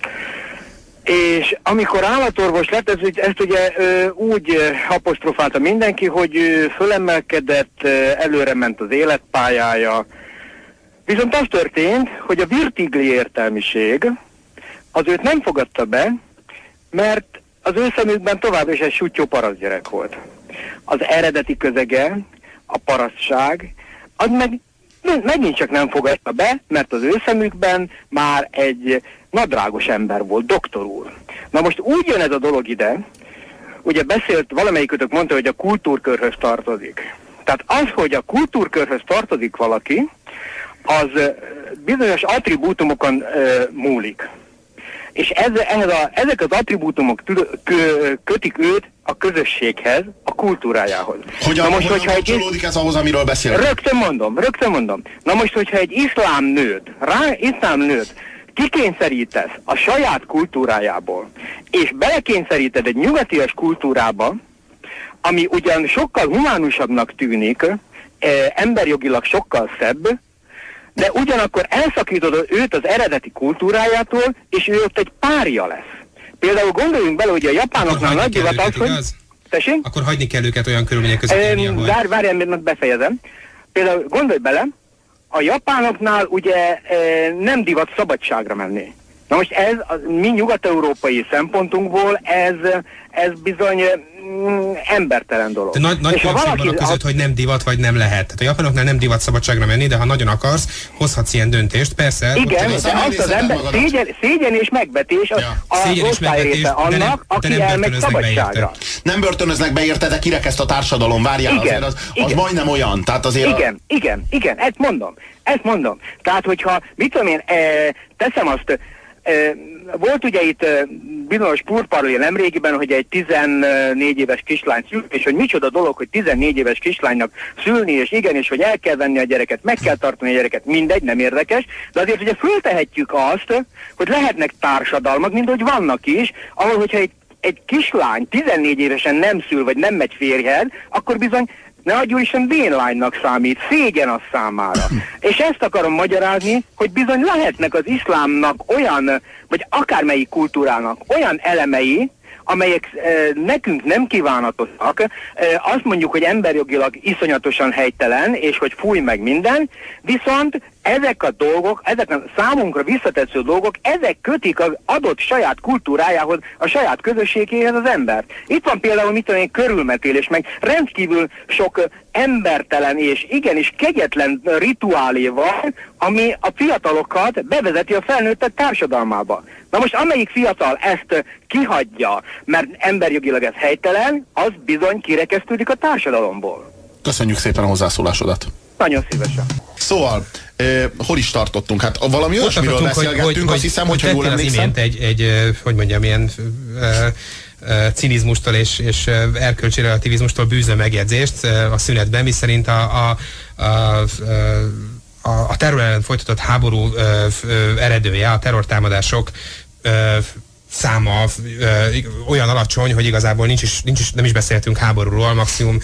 Speaker 4: És amikor állatorvos lett, ezt ugye úgy apostrofálta mindenki, hogy fölemelkedett, előre ment az életpályája. Viszont az történt, hogy a virtigli értelmiség az őt nem fogadta be, mert az ő szemükben tovább is egy sutyó parasztgyerek volt. Az eredeti közege, a parasztság, az megint csak nem fogadta be, mert az ő szemükben már egy nadrágos ember volt, doktor úr. Na most úgy jön ez a dolog ide, ugye beszélt, valamelyikőtök mondta, hogy a kultúrkörhöz tartozik. Tehát az, hogy a kultúrkörhöz tartozik valaki, az bizonyos attribútumokon múlik. És ezek az attribútumok kötik őt a közösséghez, a kultúrájához.
Speaker 1: Hogyan kapcsolódik ez ahhoz, amiről beszélünk?
Speaker 4: Rögtön mondom. Na most, hogyha egy iszlám nőt kikényszerítesz a saját kultúrájából, és belekényszeríted egy nyugatias kultúrába, ami ugyan sokkal humánusabbnak tűnik, emberjogilag sokkal szebb, de ugyanakkor elszakítod őt az eredeti kultúrájától, és ő ott egy párja lesz. Például gondoljunk bele, hogy a japánoknál nagy divat az, hogy... Tessék?
Speaker 2: Akkor hagyni kell őket olyan körülmények között élni, ahol...
Speaker 4: Várjál, mert befejezem. Például gondolj bele, a japánoknál ugye nem divat szabadságra menni. Na most ez a mi nyugat-európai szempontunkból ez bizony embertelen dolog.
Speaker 2: De nagy különbség van a között, hogy nem divat vagy nem lehet. Tehát a japánoknál nem divat szabadságra menni, de ha nagyon akarsz, hozhatsz ilyen döntést, persze.
Speaker 4: Igen, de azt az ember szégyen és megvetés az osztályrésze annak, aki elmegy szabadságra.
Speaker 1: Nem börtönöznek be érte, de kirekeszt a társadalom, várjál, azért az majdnem olyan. Tehát azért
Speaker 4: igen, ezt mondom. Tehát, hogyha, mit tudom én, teszem azt, volt ugye itt bizonyos purparolja nemrégiben, hogy egy 14 éves kislány szült, és hogy micsoda dolog, hogy 14 éves kislánynak szülni, és igenis, hogy el kell venni a gyereket, meg kell tartani a gyereket, mindegy, nem érdekes, de azért ugye föltehetjük azt, hogy lehetnek társadalmak, mint hogy vannak is, ahol hogyha egy kislány 14 évesen nem szül, vagy nem megy férjhez, akkor bizony ne adjon Isten bénlánynak számít, szégyen az számára. És ezt akarom magyarázni, hogy bizony lehetnek az iszlámnak olyan, vagy akármelyik kultúrának olyan elemei, amelyek nekünk nem kívánatosak, azt mondjuk, hogy emberjogilag iszonyatosan helytelen, és hogy fúj meg minden, viszont ezek a dolgok, ezek a számunkra visszatetsző dolgok, ezek kötik az adott saját kultúrájához, a saját közösségéhez az embert. Itt van például, mit tudom én, körülmetélés, meg rendkívül sok embertelen és igenis kegyetlen rituálé van, ami a fiatalokat bevezeti a felnőttek társadalmába. Na most amelyik fiatal ezt kihagyja, mert emberjogilag ez helytelen, az bizony kirekesztődik a társadalomból.
Speaker 1: Köszönjük szépen a hozzászólásodat.
Speaker 4: Nagyon szívesen.
Speaker 1: Szóval, hol is tartottunk? Hát valami olyasmiről beszélgettünk, azt hiszem, hogyha jól emlékszem.
Speaker 2: Hogy mondjam, ilyen cinizmustól és erkölcsi relativizmustól bűző megjegyzést a szünetben, miszerint a terror ellen folytatott háború eredője, a terrortámadások száma olyan alacsony, hogy igazából nem is beszéltünk háborúról, maximum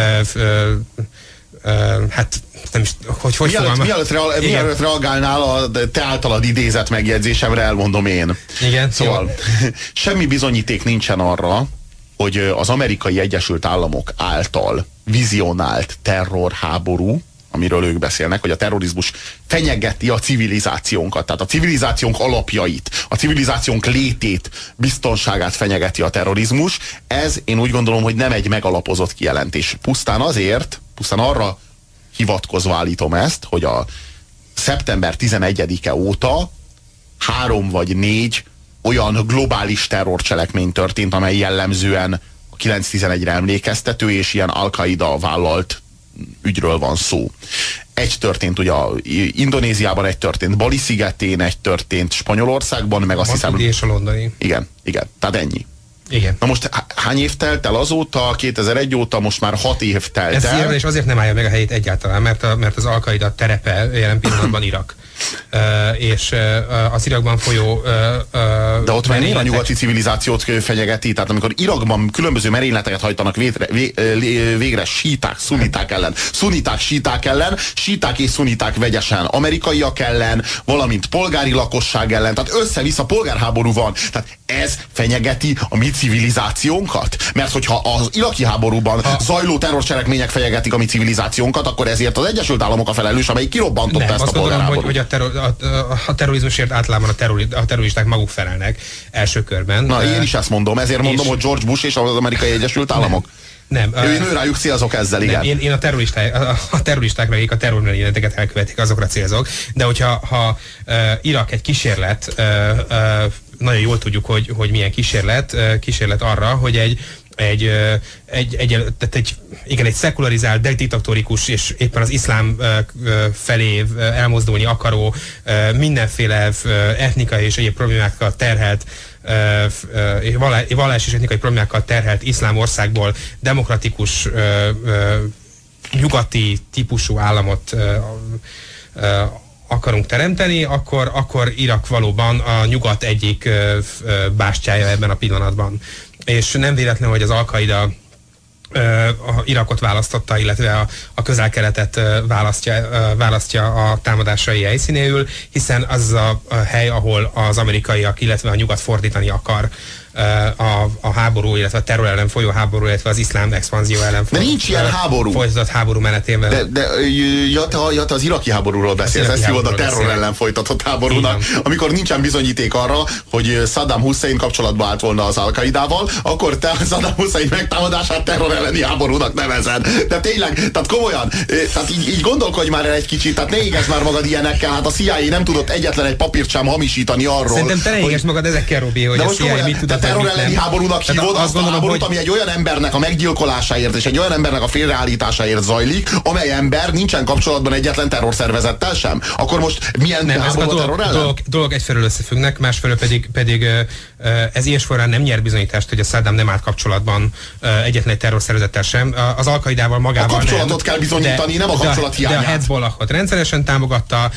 Speaker 2: hát nem is, hogy
Speaker 1: mielőtt reagálnál a te általad idézett megjegyzésemre, elmondom én.
Speaker 2: Igen,
Speaker 1: szóval semmi bizonyíték nincsen arra, hogy az Amerikai Egyesült Államok által vizionált terrorháború, amiről ők beszélnek, hogy a terrorizmus fenyegeti a civilizációnkat, tehát a civilizációnk alapjait, a civilizációnk létét, biztonságát fenyegeti a terrorizmus. Ez, én úgy gondolom, hogy nem egy megalapozott kijelentés. Pusztán arra hivatkozva állítom ezt, hogy a szeptember 11-e óta 3 vagy 4 olyan globális terrorcselekmény történt, amely jellemzően a 9/11-re emlékeztető, és ilyen Al-Qaida vállalt ügyről van szó. Egy történt ugye Indonéziában, egy történt Bali szigetén, egy történt Spanyolországban, meg azt hiszem...
Speaker 2: és a londoni.
Speaker 1: Igen, tehát ennyi.
Speaker 2: Igen.
Speaker 1: Na most hány év telt el azóta, 2001 óta, most már 6 év telt el.
Speaker 2: Ez és azért nem állja meg a helyét egyáltalán, mert az Al-Qaida terepe jelen pillanatban Irak. És az Irakban folyó
Speaker 1: de ott már a nyugati civilizációt fenyegeti, tehát amikor Irakban különböző merényleteket hajtanak végre síták, szuniták ellen, szuniták, síták ellen, síták és szuniták vegyesen, amerikaiak ellen, valamint polgári lakosság ellen, tehát össze-vissza polgárháború van. Tehát ez fenyegeti a mi civilizációnkat? Mert hogyha az iraki háborúban zajló terrorcselekmények fenyegetik a mi civilizációnkat, akkor ezért az Egyesült Államok a felelős, amelyik kirobbantotta ezt a polgárháborút.
Speaker 2: Hogy a terrorizmusért általában a terroristák maguk felelnek első körben.
Speaker 1: Na, én is ezt mondom, ezért mondom, hogy George Bush és az Amerikai Egyesült Államok.
Speaker 2: Nem.
Speaker 1: Én rájuk célzok ezzel, igen.
Speaker 2: Én a terroristákra, akik a terrormerényleteket elkövetik, azokra célzok. De hogyha Irak egy kísérlet, nagyon jól tudjuk, hogy milyen kísérlet arra, hogy egy szekularizált, diktatórikus és éppen az iszlám felé elmozdulni akaró, mindenféle etnikai és egyéb problémákkal terhelt vallás és etnikai problémákkal terhelt iszlám országból demokratikus nyugati típusú államot akarunk teremteni, akkor Irak valóban a nyugat egyik bástyája ebben a pillanatban. És nem véletlen, hogy az Al-Qaida a Irakot választotta, illetve a Közel-Keletet választja a támadásai helyszínéül, hiszen az a hely, ahol az amerikaiak, illetve a nyugat fordítani akar a háború, illetve a terror ellen folyó háború, illetve az iszlám expanzió ellen folytatott háború menetében.
Speaker 1: De te az iraki háborúról beszélsz, ezt hívod a terror ellen folytatott háborúnak. Amikor nincsen bizonyíték arra, hogy Saddam Hussein kapcsolatba állt volna az Al-Qaidával, akkor te Saddam Hussein megtámadását terror elleni háborúnak nevezed. De tényleg, tehát komolyan, tehát így gondolkodj már el egy kicsit, tehát ne égesd már magad ilyenekkel, hát a CIA nem tudott egyetlen egy papírt sem hamisítani arról.
Speaker 2: Szerintem te ne égesd magad ezekkel, Robi, hogy a CIA mit tud.
Speaker 1: Terror elleni háborúnak hívod azt a háborút, ami egy olyan embernek a meggyilkolásáért és egy olyan embernek a félreállításáért zajlik, amely ember nincsen kapcsolatban egyetlen terrorszervezettel sem. Akkor most milyen háború a terror ellen?
Speaker 2: Dolog egyfelől összefüggnek, másfelől pedig ez ilyesforrán nem nyer bizonyítást, hogy a Saddam nem állt kapcsolatban egyetlen egy terrorszervezettel sem. Az Al-Qaidával magával
Speaker 1: a kapcsolatot kell bizonyítani, nem a kapcsolat hiányát.
Speaker 2: De a Hezbollahot rendszeresen támogatta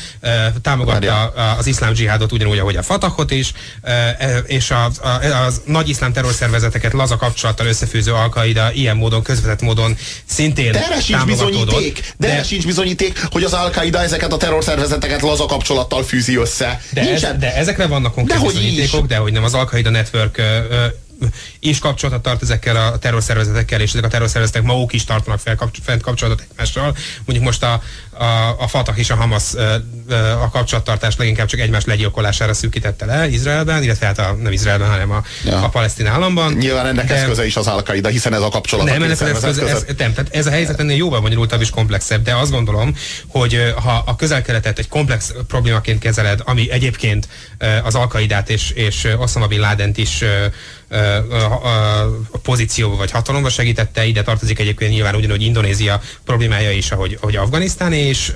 Speaker 2: az iszlám dzsihádot ugyanúgy, ahogy a Fatahot is, és az nagy iszlám terrorszervezeteket laza kapcsolattal összefűző Al-Qaida ilyen módon, közvetett módon szintén támogatódott.
Speaker 1: De erre sincs bizonyíték, hogy az Al-Qaida ezeket a terrorszervezeteket laza kapcsolattal fűzi össze.
Speaker 2: De ezekre vannak konkrét bizonyítékok, de hogy nem az Al-Qaida Network és kapcsolatot tart ezekkel a terrorszervezetekkel, és ezek a terrorszervezetek maguk is tartanak fent kapcsolatot egymással. Mondjuk most a Fatah és a Hamas a kapcsolattartást leginkább csak egymás legyilkolására szűkítette le Izraelben, illetve hát nem Izraelben, hanem a palesztin államban.
Speaker 1: Nyilván ennek eszköze is az Al-Qaida, hiszen ez a kapcsolat.
Speaker 2: Tehát ez a helyzet ennél jóval bonyolultabb és komplexebb, de azt gondolom, hogy ha a Közel-Keletet egy komplex problémaként kezeled, ami egyébként az Al-Qaidát és Osama Bin Ladent is a pozícióba vagy hatalomba segítette, ide tartozik egyébként nyilván ugyanúgy Indonézia problémája is, ahogy Afganisztán, és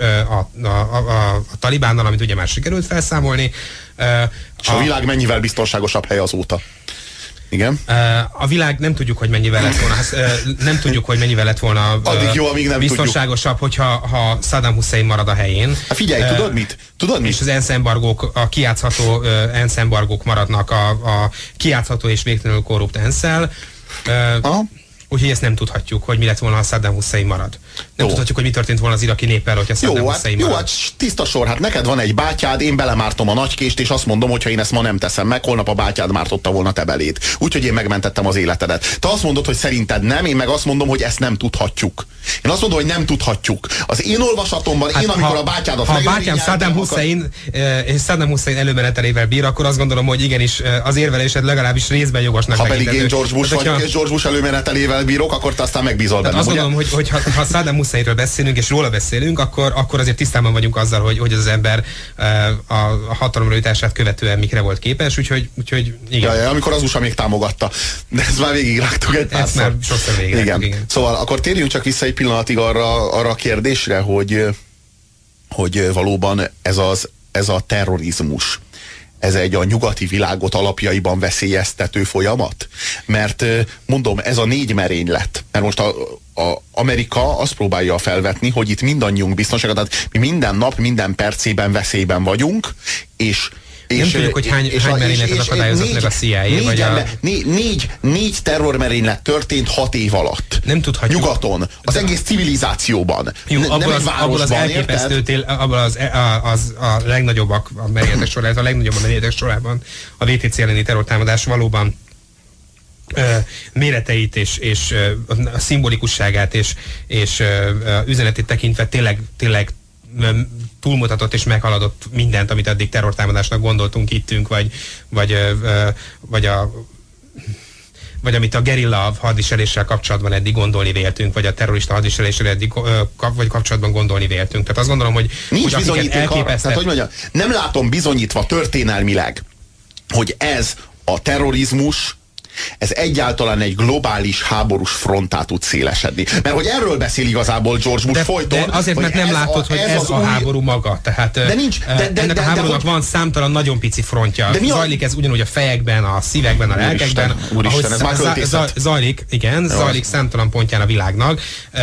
Speaker 2: a Talibánnal, amit ugye már sikerült felszámolni.
Speaker 1: És a világ mennyivel biztonságosabb hely azóta? Igen.
Speaker 2: A világ nem tudjuk, hogy mennyivel lett volna, nem tudjuk, hogy mennyivel lett volna
Speaker 1: addig jó, amíg nem
Speaker 2: biztonságosabb, hogyha Saddam Hussein marad a helyén.
Speaker 1: Hát figyelj, tudod mit?
Speaker 2: És az ENSZ embargók, a kijátszható ENSZ embargók maradnak a kijátszható és végtelenül korrupt ENSZ-el. Úgyhogy ezt nem tudhatjuk, hogy mi lett volna, ha Saddam Hussein marad. Nem tudhatjuk, hogy mi történt volna az iraki néppel, hogyha Saddam Hussein marad.
Speaker 1: Jó, hát tiszta sor, hát neked van egy bátyád, én belemártom a nagykést, és azt mondom, hogy ha én ezt ma nem teszem meg, holnap a bátyád mártotta volna te belét. Úgyhogy én megmentettem az életedet. Te azt mondod, hogy szerinted nem, én meg azt mondom, hogy ezt nem tudhatjuk. Én azt mondom, hogy nem tudhatjuk. Az én olvasatomban, hát amikor a bátyádat
Speaker 2: ha a bátyám Saddam Hussein és Saddam Hussein előmenetelével bír, akkor azt gondolom, hogy igenis az érvelésed legalábbis részben jogosnak.
Speaker 1: Ha pedig én George Bush vagy, és George Bush előmenetelével bírok, akkor te aztán megbízol bennem.
Speaker 2: Azt gondolom, hogy ha Saddam Husseinről beszélünk, és róla beszélünk, akkor azért tisztában vagyunk azzal, hogy az ember a hatalomra jutását követően mikre volt képes, úgyhogy igen.
Speaker 1: Ja, amikor az USA még támogatta. De ezt már végigrágtuk egy párszor.
Speaker 2: Ezt már sokszor végigrágtuk, igen.
Speaker 1: Szóval akkor térjünk csak vissza egy pillanatig arra a kérdésre, hogy valóban ez a terrorizmus, ez egy a nyugati világot alapjaiban veszélyeztető folyamat? Mert mondom, ez a 4 merénylet. Mert most Amerika azt próbálja felvetni, hogy itt mindannyiunk biztonsága, tehát mi minden nap, minden percében veszélyben vagyunk, és
Speaker 2: nem tudjuk, hogy hány merényletet akadályozott meg a CIA, vagy
Speaker 1: négy terrormerénylet történt 6 év alatt.
Speaker 2: Nem tudhatjuk.
Speaker 1: Nyugaton, az egész civilizációban.
Speaker 2: Jó, abból az elképesztő, abból a legnagyobbak a merényletek sorában, a legnagyobb a merényletek sorában a VTC elleni terrortámadás valóban méreteit és a szimbolikusságát és üzenetét tekintve tényleg túlmutatott és meghaladott mindent, amit addig terrortámadásnak gondoltunk, ittünk, vagy amit a gerilla hadviseléssel kapcsolatban eddig gondolni véltünk, vagy a terrorista hadviseléssel eddig vagy kapcsolatban gondolni véltünk. Tehát azt gondolom, hogy
Speaker 1: nincs bizonyíték arra. Tehát, hogy mondjam, nem látom bizonyítva történelmileg, hogy ez a terrorizmus, ez egyáltalán egy globális háborús fronttá tud szélesedni. Mert hogy erről beszél igazából George Bush folyton.
Speaker 2: De azért, mert nem látod, hogy ez a háború maga. Tehát ennek a háborúnak van számtalan nagyon pici frontja. Zajlik ez ugyanúgy a fejekben, a szívekben, a lelkekben.
Speaker 1: Úristen, ez már költészet.
Speaker 2: Zajlik számtalan pontján a világnak.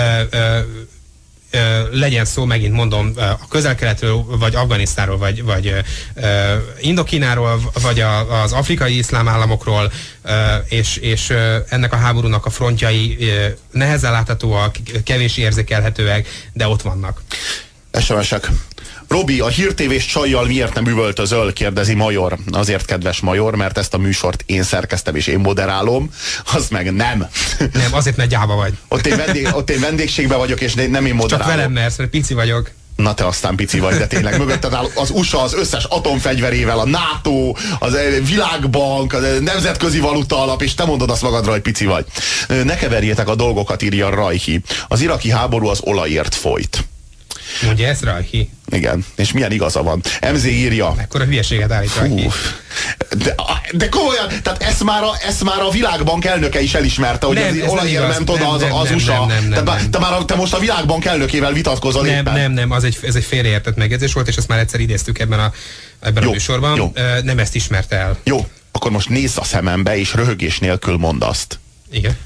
Speaker 2: Legyen szó, megint mondom, a Közel-Keletről, vagy Afganisztánról, vagy Indokináról, vagy az afrikai iszlám államokról, és ennek a háborúnak a frontjai nehezen láthatóak, kevés érzékelhetőek, de ott vannak.
Speaker 1: SMS-ek. Robi, a hírtévés csajjal miért nem üvöltözöl? Kérdezi Major. Azért, kedves Major, mert ezt a műsort én szerkeztem és én moderálom, az meg nem.
Speaker 2: Nem, azért, mert gyáva vagy.
Speaker 1: Ott én vendégségben vagyok, és nem én moderálom.
Speaker 2: Csak velem mersz, mert pici vagyok.
Speaker 1: Na te aztán pici vagy, de tényleg mögötted áll az USA az összes atomfegyverével, a NATO, az Világbank, a Nemzetközi Valuta Alap, és te mondod azt magadra, hogy pici vagy. Ne keverjétek a dolgokat, írja Rajhi. Az iraki háború az olajért folyt.
Speaker 2: Mondja ezt Rajhi?
Speaker 1: Igen, és milyen igaza van. MZ írja.
Speaker 2: Ekkora hülyeséget állít Rajhi.
Speaker 1: De komolyan, tehát ezt már a Világbank elnöke is elismerte, hogy az olajért ment oda az USA. Te most a Világbank elnökével vitatkozol éppen.
Speaker 2: Nem, ez egy félreértett megjegyzés volt, és ezt már egyszer idéztük ebben a műsorban. Jó. Nem ezt ismerte el.
Speaker 1: Jó, akkor most nézz a szemembe, és röhögés nélkül mondd azt.
Speaker 2: Igen.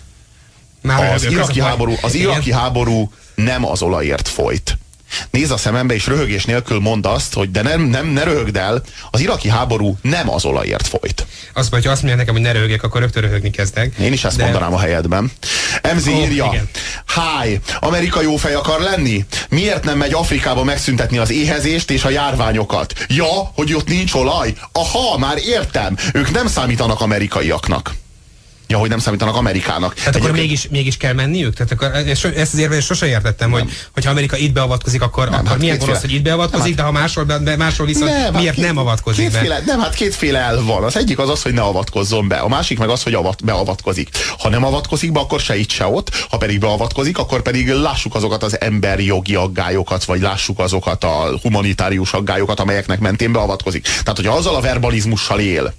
Speaker 1: Az iraki háború nem az olajért folyt. Nézz a szemembe, és röhögés nélkül mondd azt, hogy de ne röhögd el, az iraki háború nem az olajért folyt.
Speaker 2: Azt mondja, azt mondja nekem, hogy ne röhögjek, akkor rögtön röhögni kezdek.
Speaker 1: Én is ezt mondanám a helyedben. MZ írja, Hi, Amerika jó fej akar lenni? Miért nem megy Afrikába megszüntetni az éhezést és a járványokat? Ja, hogy ott nincs olaj? Aha, már értem. Ők nem számítanak amerikaiaknak. Ja, hogy nem számítanak Amerikának.
Speaker 2: Tehát akkor mégis kell menniük? Tehát akkor ezt az érvelést sose értettem, hogy ha Amerika itt beavatkozik, akkor milyen gonosz, hogy itt beavatkozik, de ha máshol viszont miért nem avatkozik be?
Speaker 1: Kétféle elv van. Az egyik az, hogy ne avatkozzon be. A másik meg az, hogy beavatkozik. Ha nem avatkozik be, akkor se itt, se ott. Ha pedig beavatkozik, akkor pedig lássuk azokat az emberi jogi aggályokat, vagy lássuk azokat a humanitárius aggályokat, amelyeknek mentén beavatkozik. Tehát, hogyha azzal a verbalizmussal él,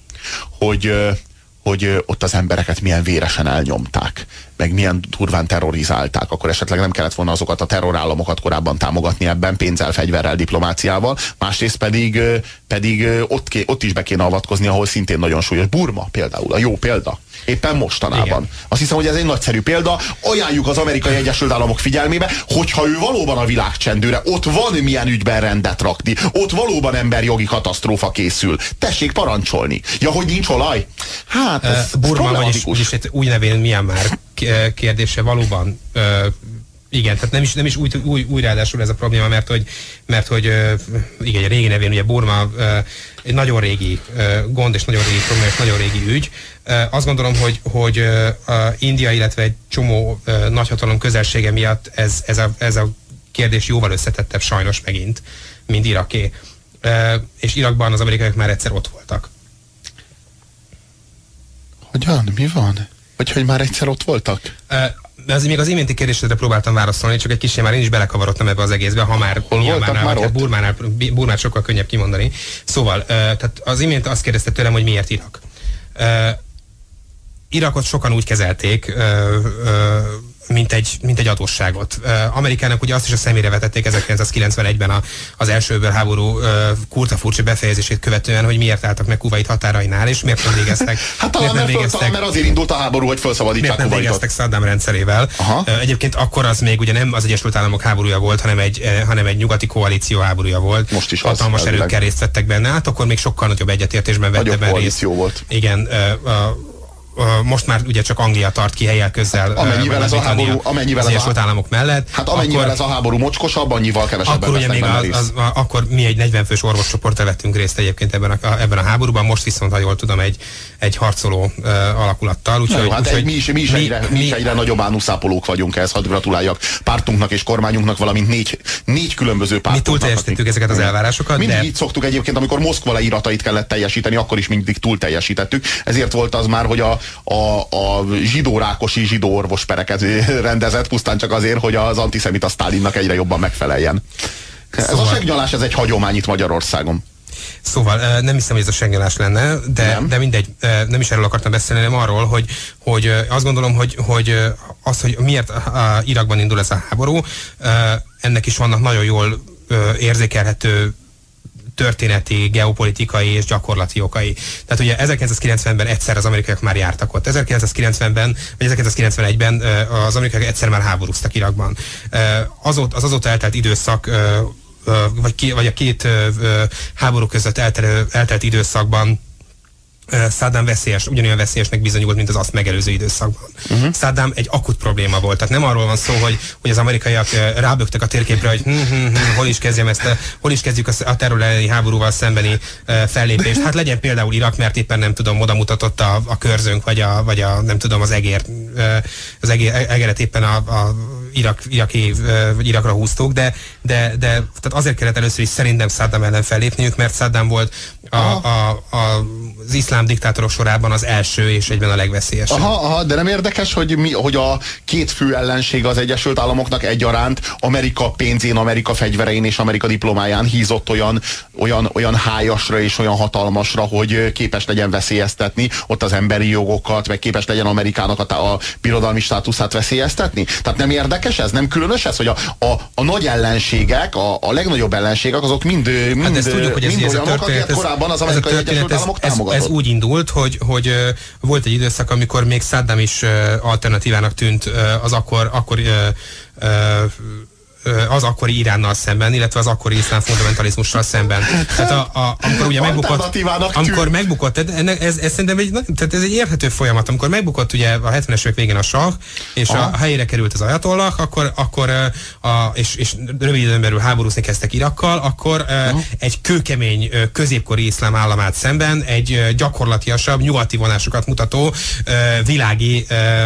Speaker 1: hogy ott az embereket milyen véresen elnyomták, meg milyen durván terrorizálták, akkor esetleg nem kellett volna azokat a terrorállamokat korábban támogatni ebben, pénzzel, fegyverrel, diplomáciával, másrészt pedig ott is be kéne avatkozni, ahol szintén nagyon súlyos. Burma például, a jó példa. Éppen mostanában. Igen. Azt hiszem, hogy ez egy nagyszerű példa. Ajánljuk az Amerikai Egyesült Államok figyelmébe, hogyha ő valóban a világ csendőre, ott van milyen ügyben rendet rakni, ott valóban emberjogi katasztrófa készül. Tessék parancsolni. Ja, hogy nincs olaj? Hát, ez
Speaker 2: Burma, vagyis új nevén Myanmar kérdése valóban igen, tehát nem is új ráadásul ez a probléma, mert hogy igen, régi nevén ugye Burma egy nagyon régi gond, és nagyon régi probléma, és nagyon régi ügy. Azt gondolom, hogy India, illetve egy csomó nagyhatalom közelsége miatt ez a kérdés jóval összetettebb sajnos megint, mint Iraké. És Irakban az amerikaiak már egyszer ott voltak.
Speaker 1: Hogyan? Mi van? Hogy már egyszer ott voltak?
Speaker 2: De még az iménti kérdésedre próbáltam válaszolni, csak egy kicsit már én is belekavarodtam ebbe az egészbe, ha már Burmánál sokkal könnyebb kimondani. Szóval, tehát az imént azt kérdezte tőlem, hogy miért Irak. Irakot sokan úgy kezelték, mint egy adósságot. Amerikának ugye azt is a szemére vetették 1991-ben az első öbölháború kurta furcsa befejezését követően, hogy miért álltak meg Kuvait határainál, és miért nem végeztek.
Speaker 1: Hát talán mert azért indult a háború, hogy felszabadítsák
Speaker 2: Kuvaitot. Miért nem végeztek Saddam rendszerével. Egyébként akkor az még ugye nem az Egyesült Államok háborúja volt, hanem egy nyugati koalíció háborúja volt.
Speaker 1: Most is
Speaker 2: hatalmas erőkkel részt vettek benne. Hát akkor még sokkal nagyobb egyetértésben vett ebben részt.
Speaker 1: Volt.
Speaker 2: Igen, most már ugye csak Anglia tart ki helyel közzel
Speaker 1: amennyivel ez a háború,
Speaker 2: az Egyesült Államok mellett.
Speaker 1: Hát amennyivel ez a háború mocskosabb, annyival kevesebben vesznek benne részt.
Speaker 2: Akkor mi egy 40 fős orvoscsoporttal vettünk részt egyébként ebben a háborúban, most viszont, ha jól tudom, egy harcoló alakulattal.
Speaker 1: Mi is egyre nagyobb ánuszápolók vagyunk ehhez, hadd gratuláljak pártunknak és kormányunknak, valamint négy különböző pártunknak.
Speaker 2: Mi túlteljesítettük ezeket az elvárásokat.
Speaker 1: Mindig így szoktuk egyébként, amikor Moszkva leíratait kellett teljesíteni, akkor is mindig túlteljesítettük. Ezért volt az már, hogy a zsidó Rákosi zsidó orvospereket rendezett, pusztán csak azért, hogy az antiszemita Sztálinnak egyre jobban megfeleljen. Szóval. Ez a segnyalás, ez egy hagyomány itt Magyarországon.
Speaker 2: Szóval nem hiszem, hogy ez a segnyolás lenne, de mindegy, nem is erről akartam beszélni, hanem arról, hogy azt gondolom, hogy miért Irakban indul ez a háború, ennek is vannak nagyon jól érzékelhető történeti, geopolitikai és gyakorlati okai. Tehát ugye 1990-ben egyszer az amerikaiak már jártak ott. 1990-ben, vagy 1991-ben az amerikaiak egyszer már háborúztak Irakban. Az azóta eltelt időszak, vagy a két háború között eltelt időszakban Saddam ugyanolyan veszélyesnek bizonyult, mint az azt megelőző időszakban. Saddam egy akut probléma volt. Tehát nem arról van szó, hogy az amerikaiak rábögtek a térképre, hogy hol is kezdjük a terror elleni háborúval szembeni fellépést. Hát legyen például Irak, mert éppen nem tudom, oda mutatott a körzőnk, vagy a nem tudom, az egeret éppen a Irakra húztuk, de tehát azért kellett először is szerintem Saddam ellen fellépniük, mert Saddam volt az iszlám diktátorok sorában az első és egyben a legveszélyesebb.
Speaker 1: De nem érdekes, hogy a két fő ellenség az Egyesült Államoknak egyaránt Amerika pénzén, Amerika fegyverein és Amerika diplomáján hízott olyan hájasra és olyan hatalmasra, hogy képes legyen veszélyeztetni ott az emberi jogokat, meg képes legyen Amerikának a birodalmi státuszát veszélyeztetni. Tehát nem érdekes ez? Nem különös ez, hogy a nagy ellenségek, a legnagyobb ellenségek, azok mind
Speaker 2: tudjuk, hogy
Speaker 1: olyanok, akiket korábban az Amerikai Egyesült Államok támogatott.
Speaker 2: Ez úgy indult, hogy volt egy időszak, amikor még Saddam is alternatívának tűnt az akkori Iránnal szemben, illetve az akkori iszlám fundamentalizmussal szemben. Tehát amikor ugye megbukott, ez szerintem tehát ez egy érthető folyamat. Amikor megbukott ugye a 70-es évek végén a sah, és a helyére került az ajatollah, és rövid időn belül háborúzni kezdtek Irakkal, akkor egy kőkemény középkori iszlám államát szemben egy gyakorlatiasabb, nyugati vonásokat mutató világi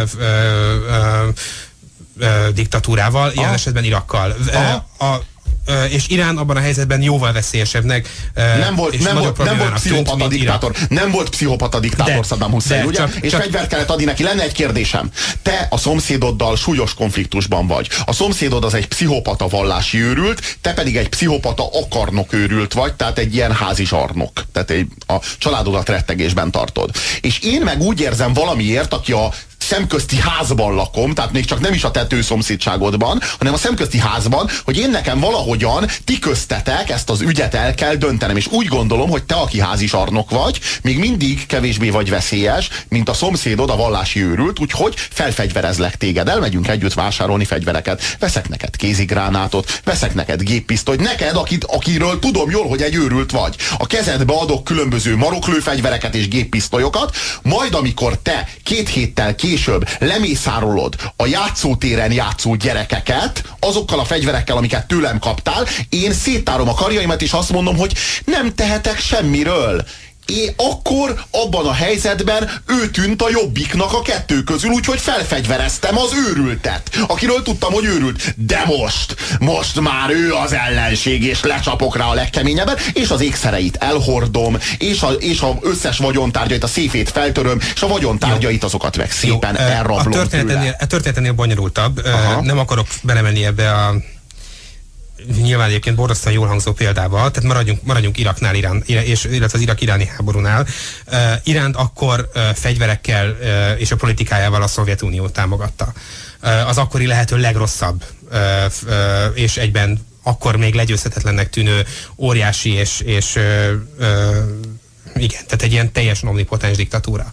Speaker 2: diktatúrával, ilyen esetben Irakkal. És Irán abban a helyzetben jóval veszélyesebbnek
Speaker 1: nem volt pszichopata diktátor. Nem volt pszichopata diktátor Saddam Hussein, ugye? És fegyvert kellett adni neki. Lenne egy kérdésem. Te a szomszédoddal súlyos konfliktusban vagy. A szomszédod az egy pszichopata vallási őrült, te pedig egy pszichopata akarnok őrült vagy, tehát egy ilyen házi zsarnok. Tehát a családodat rettegésben tartod. És én meg úgy érzem valamiért, aki a szemközti házban lakom, tehát még csak nem is a tető szomszédságodban, hanem a szemközti házban, hogy én nekem valahogyan ti köztetek ezt az ügyet el kell döntenem. És úgy gondolom, hogy te, aki házi zsarnok vagy, még mindig kevésbé vagy veszélyes, mint a szomszédod, a vallási őrült, úgyhogy felfegyverezlek téged. Elmegyünk együtt vásárolni fegyvereket. Veszek neked kézigránátot, veszek neked géppisztolyt, neked, akiről tudom jól, hogy egy őrült vagy. A kezedbe adok különböző maroklőfegyvereket és géppisztolyokat, majd amikor te 2 héttel később lemészárolod a játszótéren játszó gyerekeket azokkal a fegyverekkel, amiket tőlem kaptál, én széttárom a karjaimat, és azt mondom, hogy nem tehetek semmiről. Akkor abban a helyzetben ő tűnt a jobbiknak a kettő közül, úgyhogy felfegyvereztem az őrültet, akiről tudtam, hogy őrült. De most már ő az ellenség, és lecsapok rá a legkeményebben, és az ékszereit elhordom, és a összes vagyontárgyait, a széfét feltöröm, és a vagyontárgyait azokat meg szépen elrablom tőle.
Speaker 2: A történetnél bonyolultabb. Nem akarok belemenni ebbe a nyilván egyébként borzasztóan jól hangzó példával, tehát maradjunk Iraknál, illetve az irak-iráni háborúnál. Iránt akkor fegyverekkel és a politikájával a Szovjetunió támogatta. Az akkori lehető legrosszabb és egyben akkor még legyőzhetetlennek tűnő óriási és igen, tehát egy ilyen teljesen omnipotens diktatúra.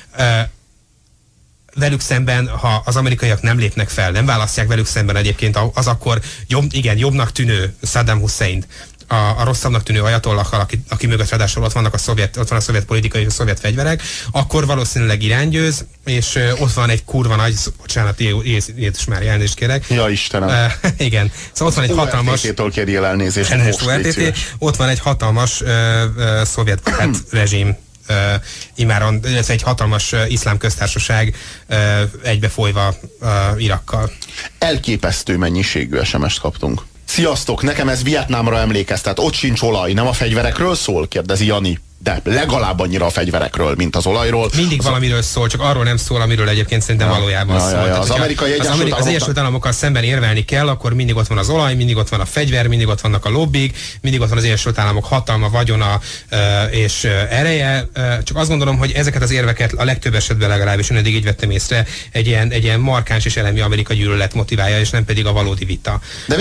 Speaker 2: Velük szemben, ha az amerikaiak nem lépnek fel, nem választják velük szemben egyébként az akkor jobbnak tűnő Saddam Husseint, a rosszabbnak tűnő ajatollahal, aki mögött ráadásul ott van a szovjet politika és a szovjet fegyverek, akkor valószínűleg Irán győz, és ott van egy kurva nagy, bocsánat, Jézus Mária, elnézést kérek.
Speaker 1: Ja, Istenem.
Speaker 2: Igen. Szóval ott van egy hatalmas...
Speaker 1: kérjél elnézést.
Speaker 2: Ott van egy hatalmas szovjet rezsim, imáron, ez egy hatalmas iszlám köztársaság egybefolyva Irakkal.
Speaker 1: Elképesztő mennyiségű SMS-t kaptunk. Sziasztok, nekem ez Vietnámra emlékeztet, ott sincs olaj, nem a fegyverekről szól? Kérdezi Jani. de legalább annyira a fegyverekről, mint az olajról.
Speaker 2: Mindig valamiről szól, csak arról nem szól, amiről egyébként szerintem valójában szól.
Speaker 1: Az
Speaker 2: Egyesült Államokkal szemben érvelni kell, akkor mindig ott van az olaj, mindig ott van a fegyver, mindig ott vannak a lobbik, mindig ott van az Egyesült Államok hatalma, vagyona és ereje. Csak azt gondolom, hogy ezeket az érveket a legtöbb esetben legalábbis én eddig így vettem észre, egy ilyen markáns és elemi amerikai gyűlölet motiválja, és nem pedig a valódi vita.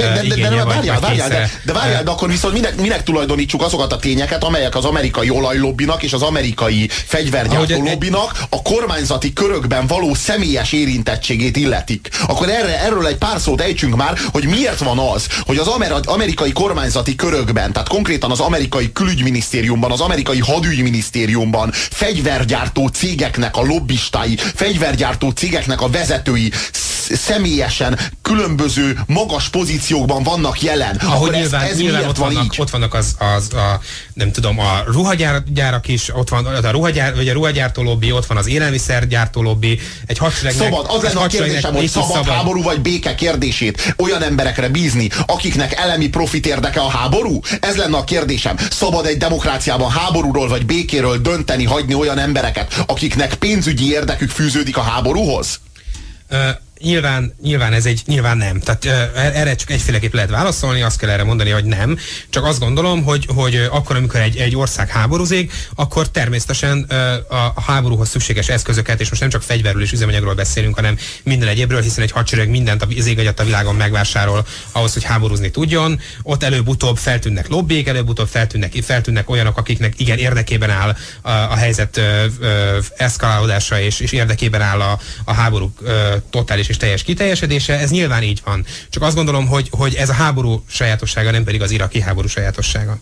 Speaker 1: De várjál, de akkor viszont minek tulajdonítsuk azokat a tényeket, amelyek az amerikai olajlobbinak és az amerikai fegyvergyártó lobbinak a kormányzati körökben való személyes érintettségét illetik. Akkor erről egy pár szót ejtsünk már, hogy miért van az, hogy az amerikai kormányzati körökben, tehát konkrétan az amerikai külügyminisztériumban, az amerikai hadügyminisztériumban fegyvergyártó cégeknek a lobbistái, fegyvergyártó cégeknek a vezetői személyesen különböző magas pozíciókban vannak jelen.
Speaker 2: Ahogy nyilván ott vannak nem tudom, a ruhagyárak is, ott van a ruhagyártó lobby, ott van az élelmiszergyártó lobby, egy hadseregnek...
Speaker 1: Szabad, az lenne a kérdésem, hogy szabad háború vagy béke kérdését olyan emberekre bízni, akiknek elemi profit érdeke a háború? Ez lenne a kérdésem. Szabad egy demokráciában háborúról vagy békéről dönteni, hagyni olyan embereket, akiknek pénzügyi érdekük fűződik a háborúhoz?
Speaker 2: Nyilván nem. Tehát erre csak egyféleképp lehet válaszolni, azt kell erre mondani, hogy nem. Csak azt gondolom, hogy akkor, amikor egy ország háborúzik, akkor természetesen a háborúhoz szükséges eszközöket, és most nem csak fegyverről és üzemanyagról beszélünk, hanem minden egyébről, hiszen egy hadsereg mindent az ég egyet a világon megvásárol ahhoz, hogy háborúzni tudjon. Ott előbb-utóbb feltűnnek lobbik, előbb-utóbb feltűnnek olyanok, akiknek igen érdekében áll a helyzet eszkalálódása, és érdekében áll a háború totális és teljes kiteljesedése, ez nyilván így van. Csak azt gondolom, hogy ez a háború sajátossága, nem pedig az iraki háború sajátossága.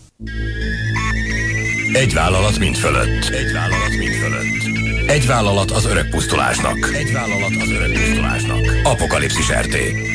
Speaker 3: Egy vállalat mind fölött. Egy vállalat mind fölött. Egy vállalat az öreg pusztulásnak. Egy vállalat az öreg pusztulásnak. Apokalipszis RT.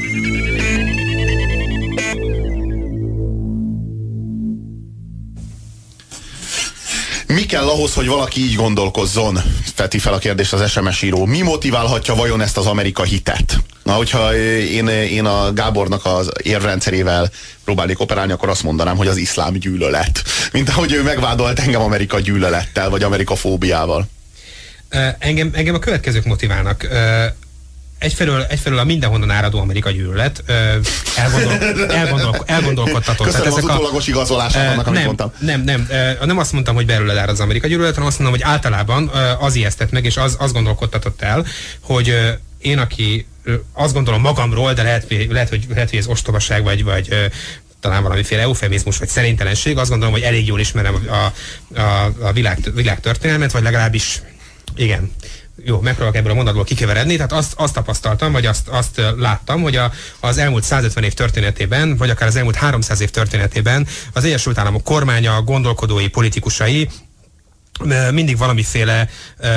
Speaker 1: Mi kell ahhoz, hogy valaki így gondolkozzon? Feti fel a kérdést az SMS író. Mi motiválhatja vajon ezt az Amerika hitet? Na, hogyha én a Gábornak az érvrendszerével próbálnék operálni, akkor azt mondanám, hogy az iszlám gyűlölet. Mint ahogy ő megvádolt engem Amerika gyűlölettel, vagy Amerika fóbiával.
Speaker 2: Engem a következők motiválnak. Egyfelől a mindenhonnan áradó Amerika gyűlölet elgondolkodtató.
Speaker 1: Köszönöm az utólagos igazolását annak, amit mondtam.
Speaker 2: Nem azt mondtam, hogy belőled árad az Amerika gyűlölet, hanem azt mondom, hogy általában az ijesztett meg, és az gondolkodtatott el, hogy én, aki azt gondolom magamról, de lehet, hogy ez ostobaság, vagy talán valamiféle eufemizmus, vagy szerintelenség, azt gondolom, hogy elég jól ismerem a világ történelmet, vagy legalábbis igen. Jó, megpróbálok ebből a mondatból kikeveredni, tehát azt tapasztaltam, vagy azt láttam, hogy az elmúlt 150 év történetében, vagy akár az elmúlt 300 év történetében az Egyesült Államok kormánya, gondolkodói, politikusai mindig valamiféle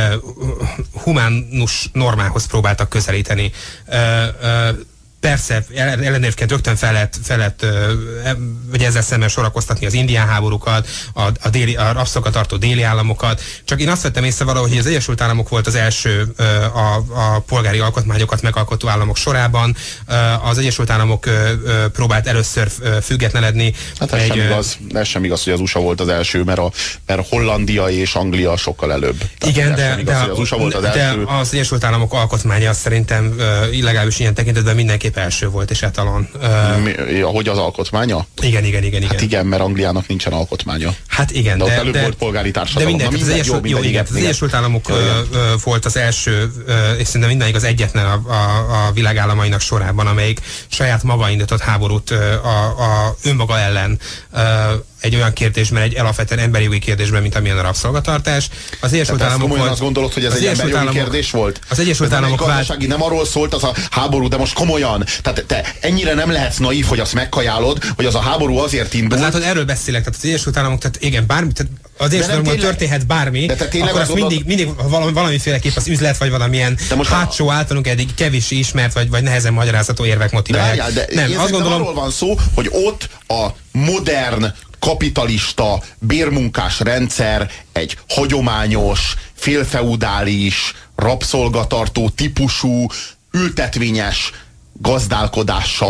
Speaker 2: humánus normához próbáltak közelíteni. Persze, ellenérvként rögtön fel lehet vagy ezzel szemben sorakoztatni az indián háborúkat, a rabszolgatartó déli államokat. Csak én azt vettem észre valahogy, hogy az Egyesült Államok volt az első a polgári alkotmányokat megalkotó államok sorában. Az Egyesült Államok próbált először függetlenedni.
Speaker 1: Hát ez sem igaz, hogy az USA volt az első, mert Hollandia és Anglia sokkal előbb.
Speaker 2: Igen, de az Egyesült Államok alkotmánya szerintem legalábbis ilyen tekintetben mindenki első volt, és etalon.
Speaker 1: Ahogy az alkotmánya?
Speaker 2: Igen.
Speaker 1: Hát igen, mert Angliának nincsen alkotmánya.
Speaker 2: Hát igen,
Speaker 1: de ott előbb volt polgári társadalom.
Speaker 2: Az Egyesült Államok volt az első, és szerintem mindenig az egyetlen a világállamainak sorában, amelyik saját maga indított háborút a önmaga ellen egy olyan kérdésben, egy alapvetően emberi jogi kérdésben, mint amilyen a rabszolgatartás. Az Egyesült Államok volt.
Speaker 1: Azt gondolod, hogy ez egy emberi jogi kérdés volt?
Speaker 2: Az Egyesült Államok
Speaker 1: nem arról szólt az a háború, de most komolyan. Tehát te ennyire nem lehetsz naív, hogy azt megkajálod, hogy az a háború azért indult.
Speaker 2: Látod, erről beszélek, tehát az Egyesült Államok, tehát igen, bármi, tehát az Egyesült Államokban történhet bármi, akkor azt mindig valamiféleképp az üzlet, vagy valamilyen hátsó általunk eddig kevés ismert, vagy nehezen magyarázható érvek motiválják.
Speaker 1: Nem, azt gondolom, arról van szó, hogy ott a modern kapitalista bérmunkás rendszer egy hagyományos, félfeudális, rabszolgatartó típusú, ültetvényes gazdálkodással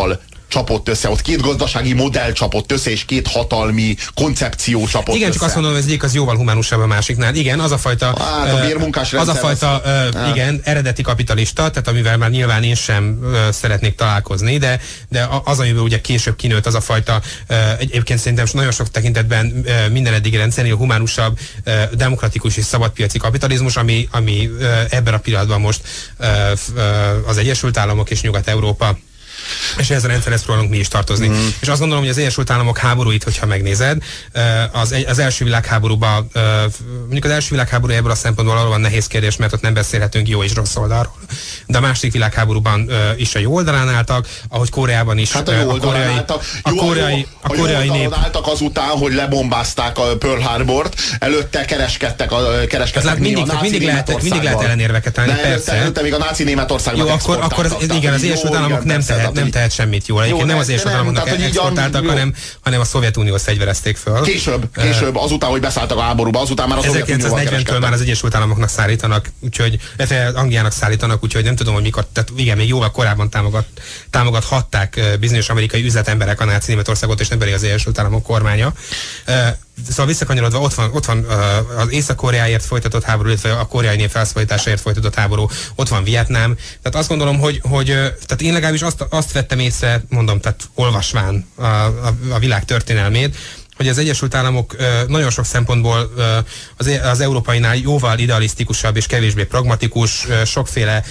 Speaker 1: csapott össze, ott két gazdasági modell csapott össze, és két hatalmi koncepció csapott
Speaker 2: igen,
Speaker 1: össze.
Speaker 2: Csak azt mondom, hogy az egyik az jóval humánusabb a másiknál. Igen, az a fajta,
Speaker 1: hát a bérmunkás rendszer,
Speaker 2: az a fajta igen, eredeti kapitalista, tehát amivel már nyilván én sem szeretnék találkozni, de az, amivel ugye később kinőtt, az a fajta, egyébként szerintem nagyon sok tekintetben minden eddigi rendszernél humánusabb, demokratikus és szabadpiaci kapitalizmus, ami ebben a pillanatban most az Egyesült Államok és Nyugat-Európa, és ehhez a rendszerhez próbálunk mi is tartozni. És azt gondolom, hogy az Egyesült Államok háborúit, hogyha megnézed, az első világháborúban, mondjuk az első világháború ebből a szempontból valóban nehéz kérdés, mert ott nem beszélhetünk jó és rossz oldalról. De a második világháborúban is a jó oldalán álltak, ahogy Koreában is.
Speaker 1: Hát a jó oldalán álltak. A koreai nép álltak azután, hogy lebombázták a Pearl Harbort, előtte kereskedtek
Speaker 2: mindig lehet ellenérveket állni, persze.
Speaker 1: Előtte még a náci Németországnak
Speaker 2: jó, akkor igen, az Egyesült Államok nem tehet semmit jól. Egyébként nem az Egyesült Államoknak exportáltak, hanem a Szovjetuniót fegyverezték föl.
Speaker 1: Később, azután, hogy beszálltak a háborúba, azután már a Szovjetunióval
Speaker 2: 1940-től már az Egyesült Államoknak szállítanak, úgyhogy Angliának szállítanak, úgyhogy nem tudom, hogy mikor, tehát igen, még jóval korábban támogathatták bizonyos amerikai üzletemberek a náci Németországot, és nem pedig az Egyesült Államok kormánya. Szóval visszakanyarodva, ott van az Észak-Koreáért folytatott háború, illetve a koreai nép felszabadításáért folytatott háború, ott van Vietnám. Tehát azt gondolom, hogy tehát én legalábbis azt vettem észre, mondom, tehát olvasván a világ történelmét, hogy az Egyesült Államok nagyon sok szempontból az európainál jóval idealisztikusabb és kevésbé pragmatikus, sokféle,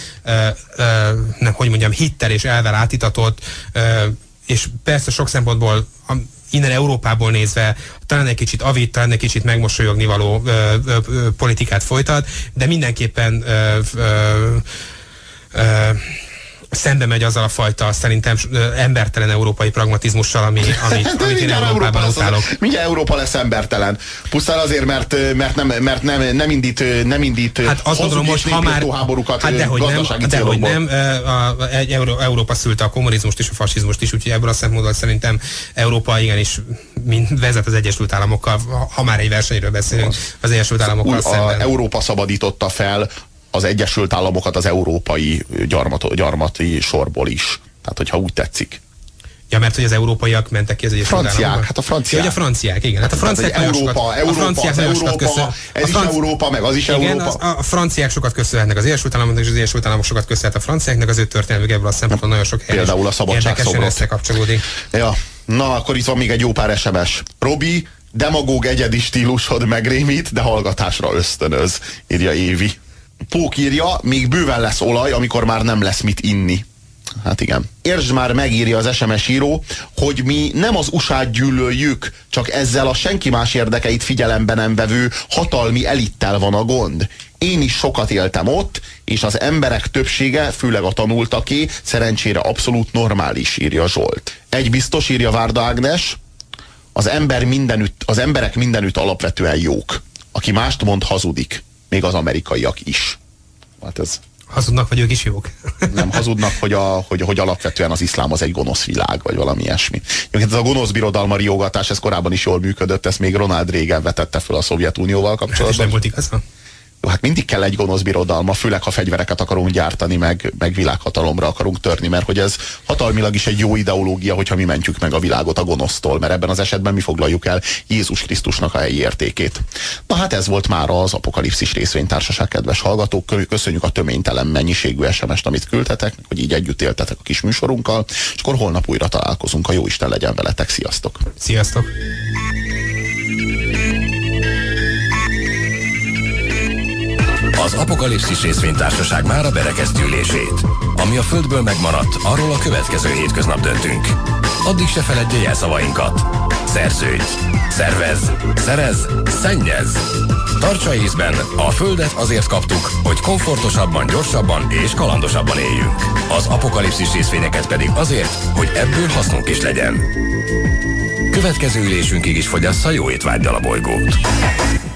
Speaker 2: hittel és elvel átitatott, és persze sok szempontból innen Európából nézve talán egy kicsit avit, talán egy kicsit megmosolyogni való politikát folytat, de mindenképpen szembe megy azzal a fajta, szerintem embertelen európai pragmatizmussal, amit én Európában utálok.
Speaker 1: Mindjárt Európa lesz embertelen. Pusztán azért, mert nem indít
Speaker 2: hát azt gondolom, hogy ha már
Speaker 1: háborúkat gazdasági célokból.
Speaker 2: Nem, Európa szülte a kommunizmust és a fasizmust is, úgyhogy ebből a szempontból szerintem Európa igenis vezet az Egyesült Államokkal, ha már egy versenyről beszélünk, az Egyesült Államokkal szemben.
Speaker 1: Európa szabadította fel az Egyesült Államokat az európai gyarmati sorból is. Tehát, hogyha úgy tetszik.
Speaker 2: Ja, mert hogy az európaiak mentek ki az Egyesült Államokba.
Speaker 1: Hát a franciák.
Speaker 2: Ja, a franciák, igen. Hát a franciák
Speaker 1: Európa, ez is Európa, meg az is Európa.
Speaker 2: A franciák sokat köszönhetnek az Egyesült Államoknak, és az Egyesült Államok sokat köszönhet a franciáknak, az ő történelmük ebből a szempontból nagyon sok helyen.
Speaker 1: Például a szabadságszobrot
Speaker 2: összekapcsolódik.
Speaker 1: Ja, na akkor itt van még egy jó pár SMS. Robi, demagóg egyedi stílusod megrémít, de hallgatásra ösztönöz, írja Évi. Pók írja, még bőven lesz olaj, amikor már nem lesz mit inni. Hát igen. Értsd már, megírja az SMS író, hogy mi nem az USA-t gyűlöljük, csak ezzel a senki más érdekeit figyelembe nem vevő hatalmi elittel van a gond. Én is sokat éltem ott, és az emberek többsége, főleg a tanultaké, szerencsére abszolút normális, írja Zsolt. Egy biztos, írja Várda Ágnes, az emberek mindenütt alapvetően jók. Aki mást mond, hazudik. Még az amerikaiak is. Hát ez...
Speaker 2: Hazudnak, vagy ők is jók?
Speaker 1: Nem, hazudnak, hogy alapvetően az iszlám az egy gonosz világ, vagy valami ilyesmi. Ez a gonosz birodalma riogatás, ez korábban is jól működött, ezt még Ronald Reagan vetette föl a Szovjetunióval kapcsolatban.
Speaker 2: Ez nem volt igaz?
Speaker 1: Jó, hát mindig kell egy gonosz birodalma, főleg ha fegyvereket akarunk gyártani, meg világhatalomra akarunk törni, mert hogy ez hatalmilag is egy jó ideológia, hogyha mi mentjük meg a világot a gonosztól, mert ebben az esetben mi foglaljuk el Jézus Krisztusnak a helyi értékét. Na hát ez volt már az Apokalipszis részvénytársaság, kedves hallgatók. Köszönjük a töménytelen mennyiségű SMS-t, amit küldtetek, hogy így együtt éltetek a kis műsorunkkal, és akkor holnap újra találkozunk. A jóisten legyen veletek. Sziasztok!
Speaker 2: Sziasztok!
Speaker 3: Az Apokalipszis részvénytársaság mára berekezti ülését. Ami a Földből megmaradt, arról a következő hétköznap döntünk. Addig se feledje jelszavainkat. Szerződj, szervez, szerez, szennyez. Tartsa észben, a Földet azért kaptuk, hogy komfortosabban, gyorsabban és kalandosabban éljünk. Az Apokalipszis részvényeket pedig azért, hogy ebből hasznunk is legyen. Következő ülésünkig is fogyassza jó étvággyal a bolygót.